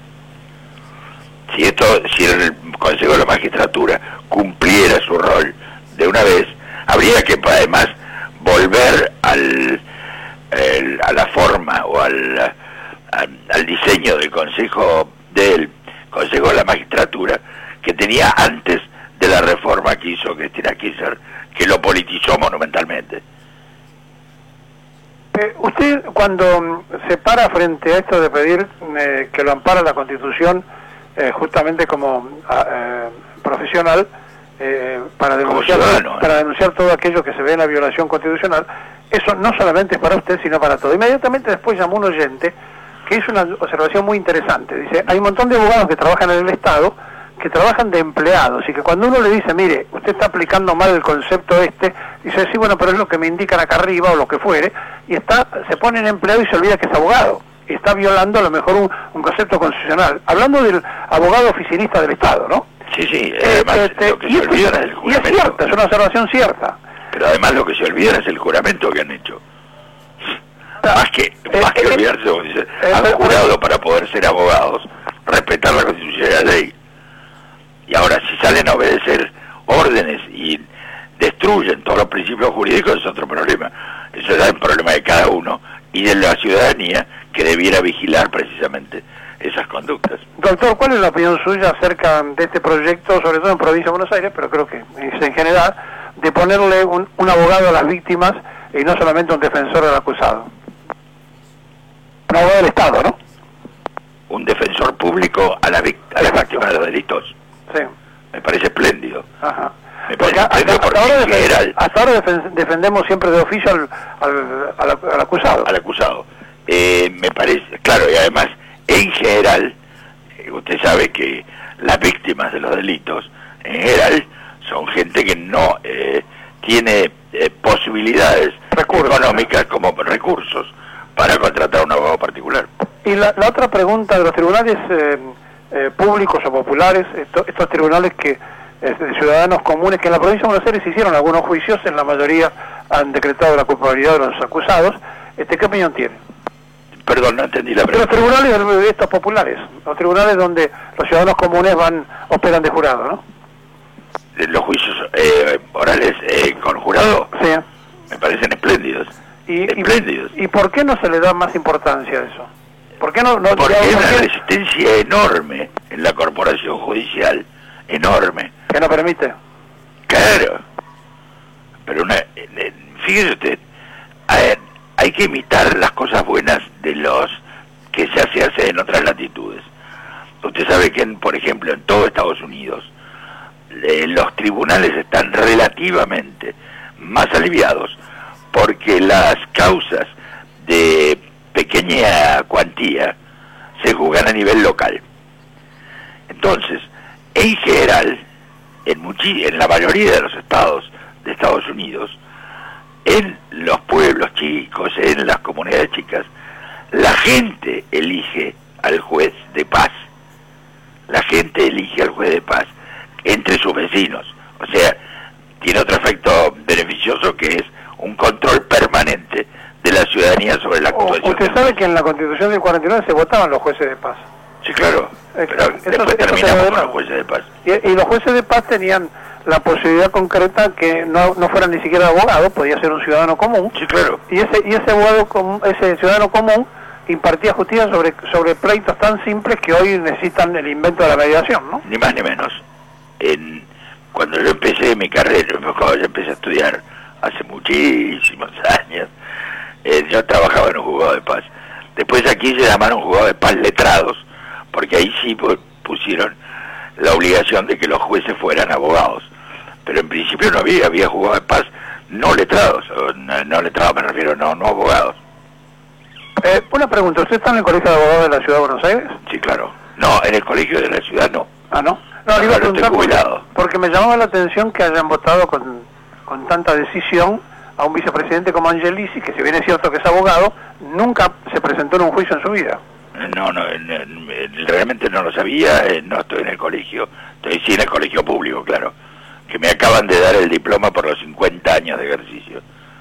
Si el Consejo de la Magistratura cumpliera su rol de una vez, habría que además volver a la forma o al diseño del Consejo del Consejo de la Magistratura que tenía antes de la reforma que hizo Cristina Kirchner, que lo politizó monumentalmente. Usted, cuando se para frente a esto de pedir que lo ampara la Constitución, justamente como profesional, para denunciar todo aquello que se ve en la violación constitucional, eso no solamente es para usted, sino para todo. Inmediatamente después llamó un oyente que hizo una observación muy interesante. Dice, hay un montón de abogados que trabajan en el Estado, que trabajan de empleados, y que cuando uno le dice, mire, usted está aplicando mal el concepto dice, sí, bueno, pero es lo que me indican acá arriba, o lo que fuere, y se pone en empleado y se olvida que es abogado, y está violando a lo mejor un concepto constitucional. Hablando del abogado oficinista del Estado, ¿no? Sí, además lo que se olvidan es el juramento. Y es cierta, es una observación cierta. Pero además lo que se olvidan es el juramento que han hecho. Más que olvidarse, como dice, han jurado para poder ser abogados, respetar la Constitución y la ley. Y ahora si salen a obedecer órdenes y destruyen todos los principios jurídicos es otro problema. Eso es un problema de cada uno y de la ciudadanía que debiera vigilar precisamente esas conductas. Doctor, ¿cuál es la opinión suya acerca de este proyecto, sobre todo en Provincia de Buenos Aires, pero creo que es en general, de ponerle un abogado a las víctimas y no solamente un defensor del acusado? Un abogado del Estado, ¿no? Un defensor público a las víctimas de los delitos. Sí. Me parece espléndido. Ajá. Me parece espléndido porque en general... Hasta ahora defendemos siempre de oficio al acusado. Al acusado. Me parece, claro, y además, en general, usted sabe que las víctimas de los delitos, en general, son gente que no tiene posibilidades económicas como recursos para contratar a un abogado particular. Y la otra pregunta de los tribunales públicos o populares, estos tribunales que de ciudadanos comunes, que en la provincia de Buenos Aires se hicieron algunos juicios, en la mayoría han decretado la culpabilidad de los acusados, ¿qué opinión tiene? Perdón, no entendí la pregunta. Los tribunales de estos populares, los tribunales donde los ciudadanos comunes operan de jurado, ¿no? Los juicios orales con jurado, sí, me parecen espléndidos. Espléndidos. ¿Y por qué no se le da más importancia a eso? ¿Por qué no porque hay una resistencia enorme en la corporación judicial, enorme. ¿Que no permite? Claro. Pero fíjese usted, hay que imitar las cosas buenas de los que se hace en otras latitudes. Usted sabe que, por ejemplo, en todo Estados Unidos, los tribunales están relativamente más aliviados porque las causas de pequeña cuantía se juzgan a nivel local. Entonces, en general, en la mayoría de los estados de Estados Unidos, en los pueblos chicos, en las comunidades chicas, la gente elige al juez de paz. La gente elige al juez de paz entre sus vecinos. O sea, tiene otro efecto beneficioso que es un control permanente de la ciudadanía sobre la actuación. Usted sabe que en la Constitución del 49 se votaban los jueces de paz. Sí, claro. Pero después terminamos con los jueces de paz. Y los jueces de paz tenían la posibilidad concreta que no fueran ni siquiera abogados, podía ser un ciudadano común. Sí, claro. Y ese ciudadano común impartía justicia sobre pleitos tan simples que hoy necesitan el invento de la mediación, ¿no? Ni más ni menos. Cuando yo empecé mi carrera, cuando yo empecé a estudiar hace muchísimos años, yo trabajaba en un juzgado de paz. Después aquí se llamaron juzgados de paz letrados, porque ahí sí pusieron la obligación de que los jueces fueran abogados. Pero en principio no había juzgados de paz no letrados, no letrados me refiero, no abogados. Una pregunta, ¿usted está en el Colegio de Abogados de la Ciudad de Buenos Aires? Sí, claro. No, en el Colegio de la Ciudad no. Ah, ¿no? No, le iba a preguntar porque me llamaba la atención que hayan votado con tanta decisión a un vicepresidente como Angelici, que si bien es cierto que es abogado, nunca se presentó en un juicio en su vida. No, realmente no lo sabía, no estoy en el colegio, estoy sí en el colegio público, claro, que me acaban de dar el diploma por los 50 años de ejercicio.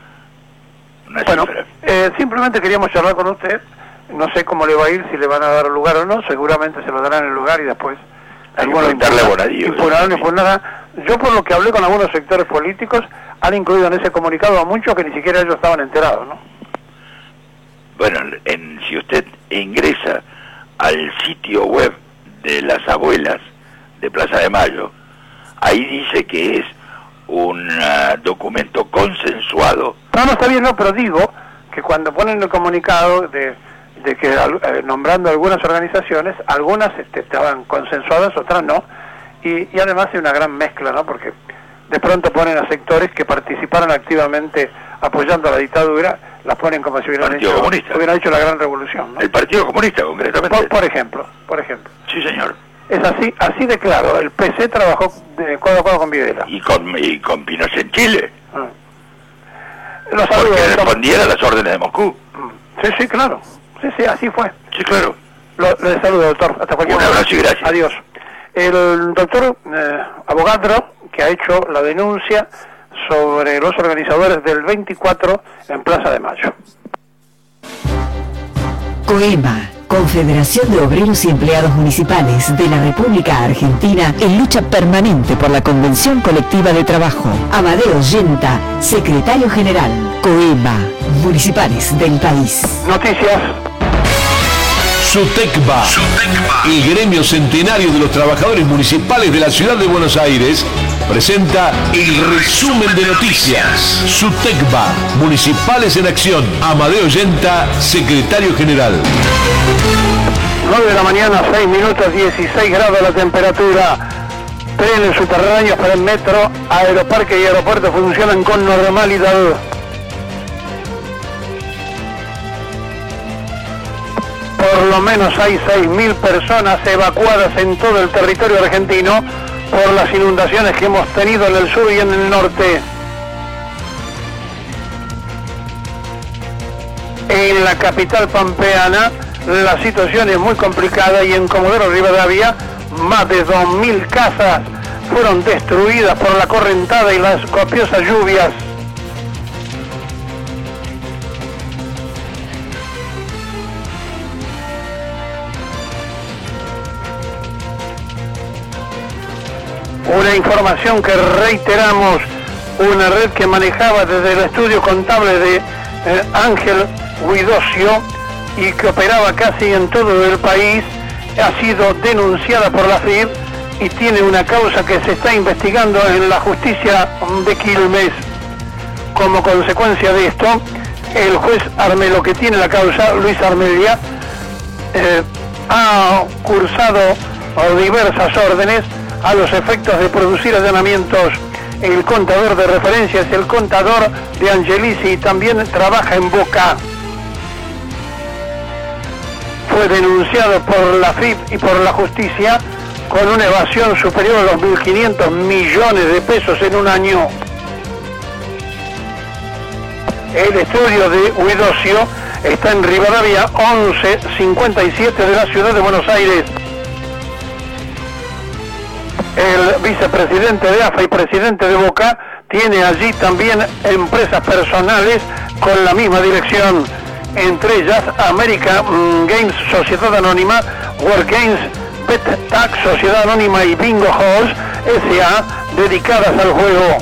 Bueno, simplemente queríamos charlar con usted, no sé cómo le va a ir, si le van a dar lugar o no, seguramente se lo darán en el lugar y después algunos impugnará. Yo por lo que hablé con algunos sectores políticos, han incluido en ese comunicado a muchos que ni siquiera ellos estaban enterados, ¿no? Bueno, si usted ingresa al sitio web de las abuelas de Plaza de Mayo, ahí dice que es un documento consensuado. No, está bien, no, pero digo que cuando ponen el comunicado de que nombrando algunas organizaciones, algunas estaban consensuadas, otras no, y además hay una gran mezcla, ¿no? Porque de pronto ponen a sectores que participaron activamente apoyando a la dictadura, las ponen como si hubieran hecho la gran revolución, ¿no? El Partido Comunista, concretamente. Por ejemplo. Sí, señor. Es así de claro. El PC trabajó codo a codo con Videla. Y con Pinochet en Chile. Los porque respondiera a las órdenes de Moscú. Sí, claro. Sí, así fue. Sí, claro. Le saludo, doctor. Hasta cualquier momento. Un abrazo y gracias. Adiós. El doctor Avogadro, que ha hecho la denuncia sobre los organizadores del 24 en Plaza de Mayo. COEMA, Confederación de Obreros y Empleados Municipales de la República Argentina, en lucha permanente por la Convención Colectiva de Trabajo. Amadeo Yenta, secretario general. COEMA, municipales del país. Noticias. SUTECBA, el gremio centenario de los trabajadores municipales de la ciudad de Buenos Aires, presenta el resumen de noticias. SUTECBA, municipales en acción. Amadeo Yenta, secretario general. 9 de la mañana, 6 minutos, 16 grados la temperatura. Trenes subterráneos para el metro, aeroparque y aeropuerto funcionan con normalidad. Por lo menos hay 6.000 personas evacuadas en todo el territorio argentino por las inundaciones que hemos tenido en el sur y en el norte. En la capital pampeana la situación es muy complicada y en Comodoro Rivadavia más de 2.000 casas fueron destruidas por la correntada y las copiosas lluvias. Una información que reiteramos, una red que manejaba desde el estudio contable de Ángel Guidocio y que operaba casi en todo el país, ha sido denunciada por la FIB y tiene una causa que se está investigando en la justicia de Quilmes. Como consecuencia de esto, el juez Armelo, que tiene la causa, Luis Armelia, ha cursado diversas órdenes a los efectos de producir allanamientos. El contador de referencia es el contador de Angelici y también trabaja en Boca. Fue denunciado por la FIP y por la justicia con una evasión superior a los 1.500 millones de pesos en un año. El estudio de Guidocio está en Rivadavia 1157 de la ciudad de Buenos Aires. El vicepresidente de AFA y presidente de Boca tiene allí también empresas personales con la misma dirección, entre ellas American Games Sociedad Anónima, World Games, BetTax Sociedad Anónima y Bingo Halls S.A. dedicadas al juego.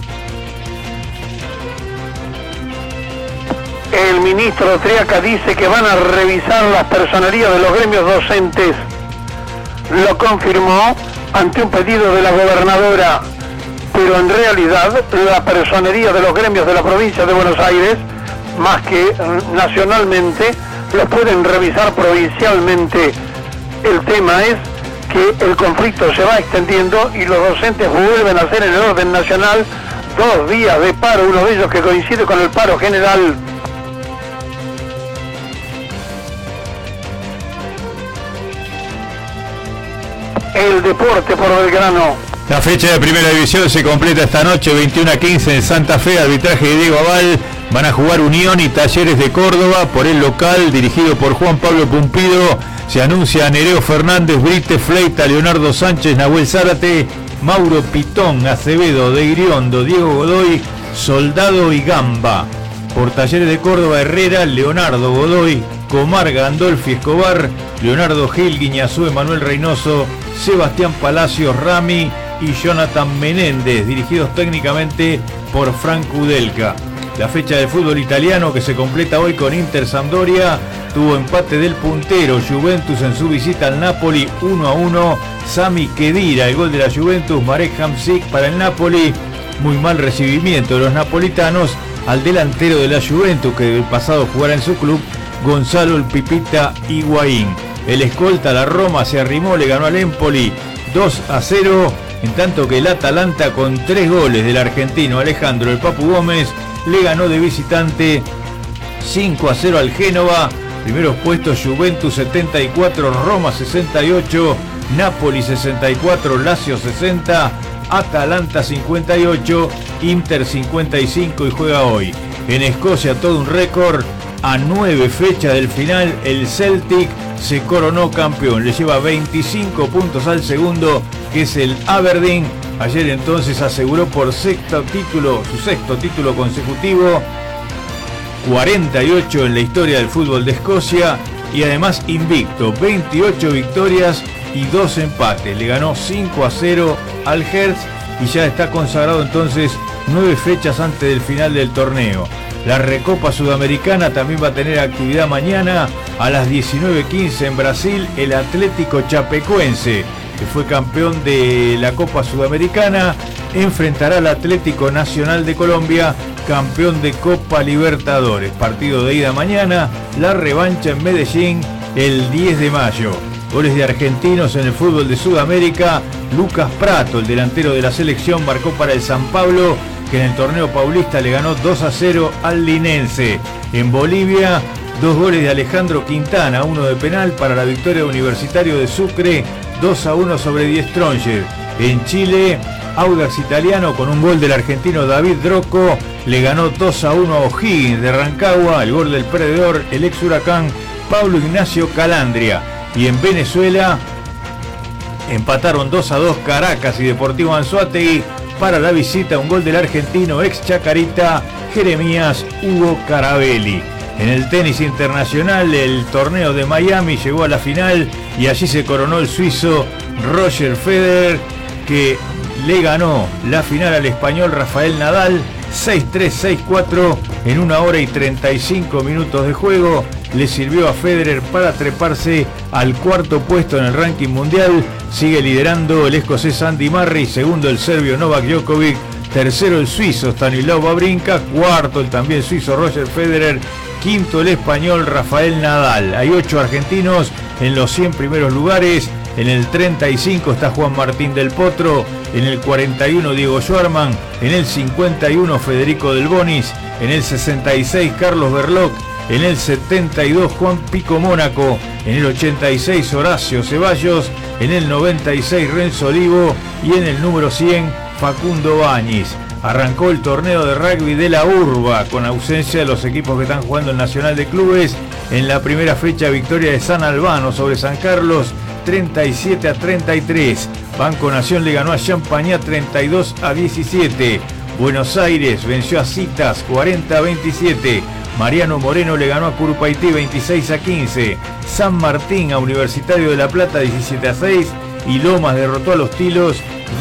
El ministro Triaca dice que van a revisar las personerías de los gremios docentes. Lo confirmó ante un pedido de la gobernadora, pero en realidad la personería de los gremios de la provincia de Buenos Aires, más que nacionalmente, los pueden revisar provincialmente. El tema es que el conflicto se va extendiendo y los docentes vuelven a hacer en el orden nacional 2 días de paro, uno de ellos que coincide con el paro general. El deporte por Belgrano. La fecha de Primera División se completa esta noche, 21:15 en Santa Fe, arbitraje de Diego Aval. Van a jugar Unión y Talleres de Córdoba por el local, dirigido por Juan Pablo Pumpido. Se anuncia Nereo Fernández, Brite Fleita, Leonardo Sánchez, Nahuel Zárate, Mauro Pitón, Acevedo, De Iriondo, Diego Godoy, Soldado y Gamba. Por Talleres de Córdoba, Herrera, Leonardo Godoy, Comar, Gandolfi, Escobar, Leonardo Gil, Guiñazú, Emanuel Reynoso, Sebastián Palacios, Rami y Jonathan Menéndez, dirigidos técnicamente por Frank Udelka. La fecha del fútbol italiano que se completa hoy con Inter Sampdoria tuvo empate del puntero Juventus en su visita al Napoli 1-1. Sami Khedira, el gol de la Juventus. Marek Hamsik para el Napoli. Muy mal recibimiento de los napolitanos al delantero de la Juventus, que del pasado jugara en su club, Gonzalo el Pipita Higuaín. El escolta, la Roma, se arrimó, le ganó al Empoli 2-0, en tanto que el Atalanta, con 3 goles del argentino Alejandro el Papu Gómez, le ganó de visitante 5-0 al Génova. Primeros puestos: Juventus 74, Roma 68, Napoli 64, Lazio 60, Atalanta 58, Inter 55 y juega hoy. En Escocia todo un récord. A 9 fechas del final, el Celtic se coronó campeón. Le lleva 25 puntos al segundo, que es el Aberdeen. Ayer entonces aseguró por su sexto título consecutivo, 48 en la historia del fútbol de Escocia, y además invicto, 28 victorias y 2 empates. Le ganó 5-0 al Hearts y ya está consagrado entonces 9 fechas antes del final del torneo. La Recopa Sudamericana también va a tener actividad mañana a las 19:15 en Brasil. El Atlético Chapecoense, que fue campeón de la Copa Sudamericana, enfrentará al Atlético Nacional de Colombia, campeón de Copa Libertadores. Partido de ida mañana, la revancha en Medellín el 10 de mayo. Goles de argentinos en el fútbol de Sudamérica. Lucas Prato, el delantero de la selección, marcó para el San Pablo, que en el torneo paulista le ganó 2-0 al Linense. En Bolivia, 2 goles de Alejandro Quintana, 1 de penal para la victoria de Universitario de Sucre, 2-1 sobre Die Stronger. En Chile, Audax Italiano, con un gol del argentino David Drocco, le ganó 2-1 a O'Higgins de Rancagua. El gol del perdedor, el ex Huracán Pablo Ignacio Calandria. Y en Venezuela empataron 2-2 Caracas y Deportivo Anzoátegui. Para la visita, un gol del argentino ex Chacarita Jeremías Hugo Carabelli. En el tenis internacional, el torneo de Miami llegó a la final y allí se coronó el suizo Roger Federer, que le ganó la final al español Rafael Nadal 6-3, 6-4 en 1 hora y 35 minutos de juego. Le sirvió a Federer para treparse al 4.º puesto en el ranking mundial. Sigue liderando el escocés Andy Murray, segundo el serbio Novak Djokovic, tercero el suizo Stanislav Wawrinka, cuarto el también suizo Roger Federer, quinto el español Rafael Nadal. Hay 8 argentinos en los 100 primeros lugares. En el 35 está Juan Martín del Potro, en el 41 Diego Schwarman, en el 51 Federico Del Bonis, en el 66 Carlos Berlocq, en el 72 Juan Pico Mónaco, en el 86 Horacio Ceballos, en el 96 Renzo Olivo y en el número 100 Facundo Báñez. Arrancó el torneo de rugby de la Urba, con ausencia de los equipos que están jugando el Nacional de Clubes. En la primera fecha, victoria de San Albano sobre San Carlos, 37-33. Banco Nación le ganó a Champañá 32-17. Buenos Aires venció a Citas 40-27. Mariano Moreno le ganó a Curupaití 26-15. San Martín a Universitario de La Plata 17-6. Y Lomas derrotó a Los Tilos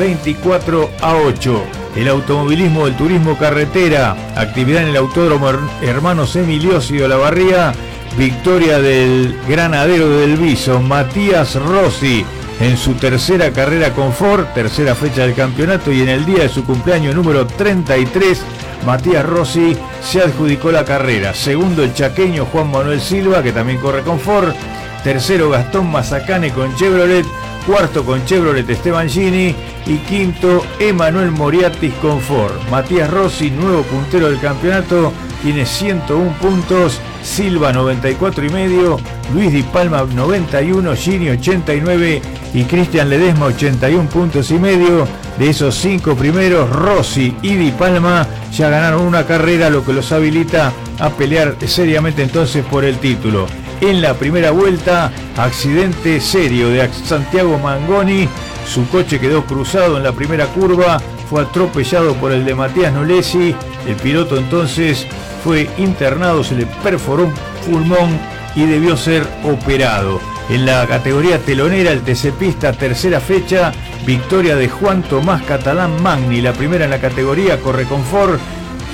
24-8. El automovilismo del turismo carretera, actividad en el Autódromo Hermanos Emiliosi de Olavarría. Victoria del granadero del Viso, Matías Rossi, en su tercera carrera con Ford, tercera fecha del campeonato, y en el día de su cumpleaños número 33, Matías Rossi se adjudicó la carrera. Segundo el chaqueño Juan Manuel Silva, que también corre con Ford. Tercero Gastón Mazacane con Chevrolet. Cuarto con Chevrolet Esteban Gini. Y quinto Emanuel Moriatis con Ford. Matías Rossi, nuevo puntero del campeonato, tiene 101 puntos. Silva 94,5, Luis Di Palma 91, Gini 89 y Cristian Ledesma 81 puntos y medio. De esos 5 primeros, Rossi y Di Palma ya ganaron una carrera, lo que los habilita a pelear seriamente entonces por el título. En la primera vuelta, accidente serio de Santiago Mangoni. Su coche quedó cruzado en la primera curva, fue atropellado por el de Matías Nolesi. El piloto entonces fue internado, se le perforó un pulmón y debió ser operado. En la categoría telonera, el TC Pista, tercera fecha, victoria de Juan Tomás Catalán Magni, la primera en la categoría, corre con Ford.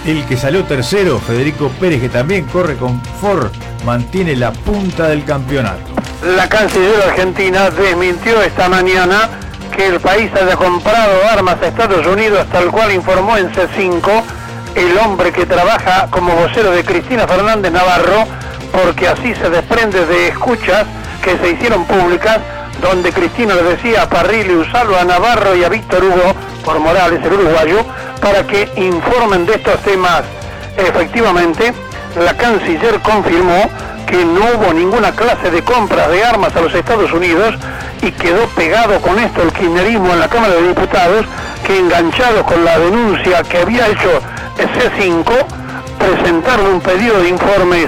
El que salió tercero, Federico Pérez, que también corre con Ford, mantiene la punta del campeonato. La canciller argentina desmintió esta mañana que el país haya comprado armas a Estados Unidos, tal cual informó en C5 el hombre que trabaja como vocero de Cristina Fernández Navarro, porque así se desprende de escuchas que se hicieron públicas, donde Cristina le decía a Parrilli usarlo a Navarro y a Víctor Hugo, por Morales, el uruguayo, para que informen de estos temas. Efectivamente, la canciller confirmó que no hubo ninguna clase de compras de armas a los Estados Unidos y quedó pegado con esto el kirchnerismo en la Cámara de Diputados, que enganchados con la denuncia que había hecho el C5, presentaron un pedido de informes.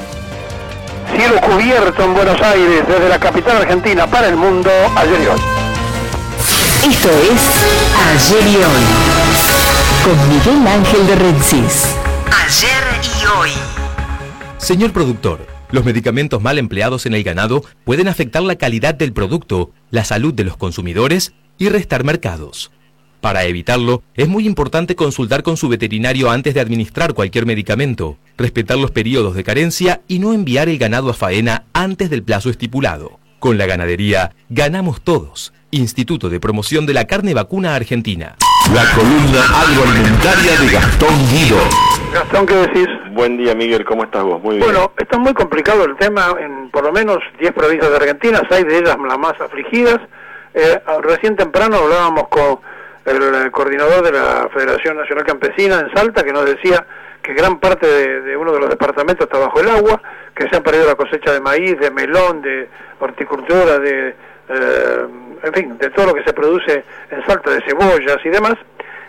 Cielo cubierto en Buenos Aires desde la capital argentina para el mundo, ayer y hoy. Esto es Ayer y Hoy, con Miguel Ángel de Rensis. Ayer y Hoy. Señor productor, los medicamentos mal empleados en el ganado pueden afectar la calidad del producto, la salud de los consumidores y restar mercados. Para evitarlo, es muy importante consultar con su veterinario antes de administrar cualquier medicamento, respetar los periodos de carencia y no enviar el ganado a faena antes del plazo estipulado. Con la ganadería, ganamos todos. Instituto de Promoción de la Carne Vacuna Argentina. La columna agroalimentaria de Gastón Guido. Gastón, ¿qué decís? Buen día, Miguel, ¿cómo estás vos? Muy bien. Bueno, está muy complicado el tema en por lo menos 10 provincias de Argentina, 6 de ellas las más afligidas. Recién temprano hablábamos con el coordinador de la Federación Nacional Campesina en Salta, que nos decía que gran parte de uno de los departamentos está bajo el agua, que se han perdido la cosecha de maíz, de melón, de horticultura, en fin, de todo lo que se produce en Salta, de cebollas y demás,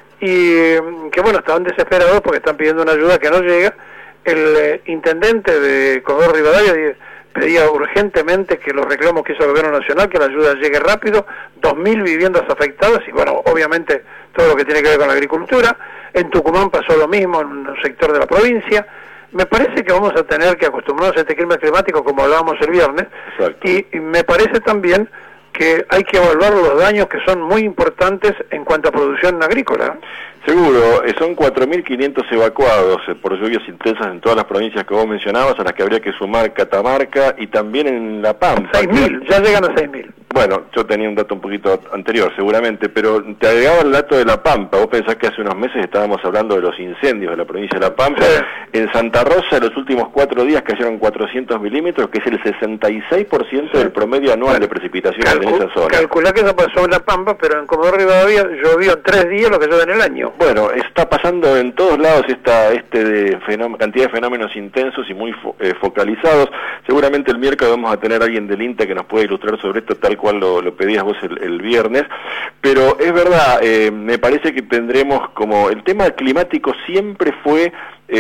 y que bueno, estaban desesperados porque están pidiendo una ayuda que no llega. El intendente de Comodoro Rivadavia pedía urgentemente que los reclamos que hizo el gobierno nacional, que la ayuda llegue rápido, 2.000 viviendas afectadas y bueno, obviamente todo lo que tiene que ver con la agricultura. En Tucumán pasó lo mismo en un sector de la provincia. Me parece que vamos a tener que acostumbrarnos a este clima climático como hablábamos el viernes. Y me parece también que hay que evaluar los daños que son muy importantes en cuanto a producción agrícola. Seguro, son 4.500 evacuados por lluvias intensas en todas las provincias que vos mencionabas, a las que habría que sumar Catamarca y también en La Pampa. 6.000, ya llegan a 6.000. Bueno, yo tenía un dato un poquito anterior seguramente, pero te agregaba el dato de La Pampa. Vos pensás que hace unos meses estábamos hablando de los incendios de la provincia de La Pampa. Sí. En Santa Rosa, en los últimos 4 días cayeron 400 milímetros, que es el 66% del promedio anual de precipitaciones en esa zona. Calculá que eso pasó en La Pampa, pero en Comodoro Rivadavia llovió en 3 días lo que llueve en el año. Bueno, está pasando en todos lados cantidad de fenómenos intensos y muy focalizados. Seguramente el miércoles vamos a tener a alguien del INTA que nos puede ilustrar sobre esto, tal cual lo pedías vos el viernes. Pero es verdad, me parece que tendremos como... El tema climático siempre fue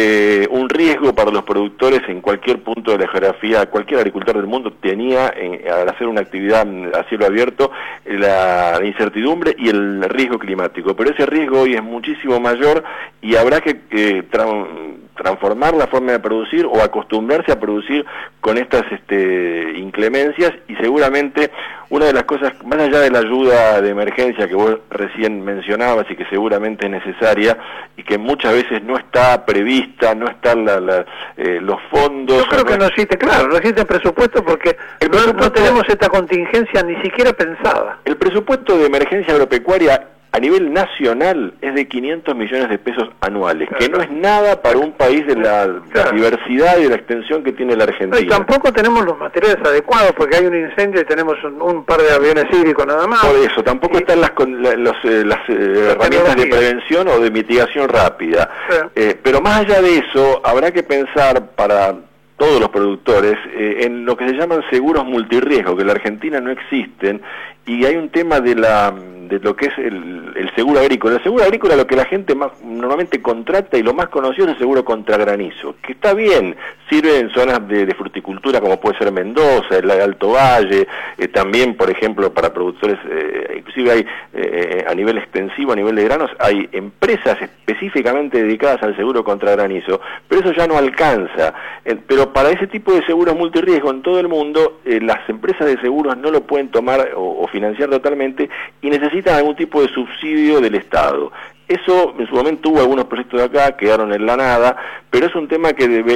un riesgo para los productores en cualquier punto de la geografía. Cualquier agricultor del mundo tenía, al hacer una actividad a cielo abierto, la incertidumbre y el riesgo climático. Pero ese riesgo hoy es muchísimo mayor y habrá que transformar la forma de producir o acostumbrarse a producir con estas inclemencias, y seguramente una de las cosas, más allá de la ayuda de emergencia que vos recién mencionabas y que seguramente es necesaria y que muchas veces no está prevista, no están los fondos... Yo creo que no existe, claro, no existe presupuesto porque no tenemos esta contingencia ni siquiera pensada. El presupuesto de emergencia agropecuaria a nivel nacional es de 500 millones de pesos anuales, claro, que no es nada para un país de la diversidad y de la extensión que tiene la Argentina. Y tampoco tenemos los materiales adecuados, porque hay un incendio y tenemos un par de aviones hídricos nada más. Por eso, tampoco están las herramientas de prevención o de mitigación rápida. Pero más allá de eso, habrá que pensar para todos los productores en lo que se llaman seguros multirriesgo, que en la Argentina no existen, y hay un tema de lo que es el seguro agrícola. El seguro agrícola, lo que la gente normalmente contrata y lo más conocido es el seguro contra granizo, que está bien, sirve en zonas de fruticultura como puede ser Mendoza, el Alto Valle, también por ejemplo para productores, inclusive hay a nivel extensivo, a nivel de granos, hay empresas específicamente dedicadas al seguro contra granizo, pero eso ya no alcanza. Pero para ese tipo de seguros multirriesgo en todo el mundo, las empresas de seguros no lo pueden tomar o financiar totalmente y necesitan algún tipo de subsidio del Estado. Eso en su momento hubo algunos proyectos de acá, quedaron en la nada, pero es un tema que debería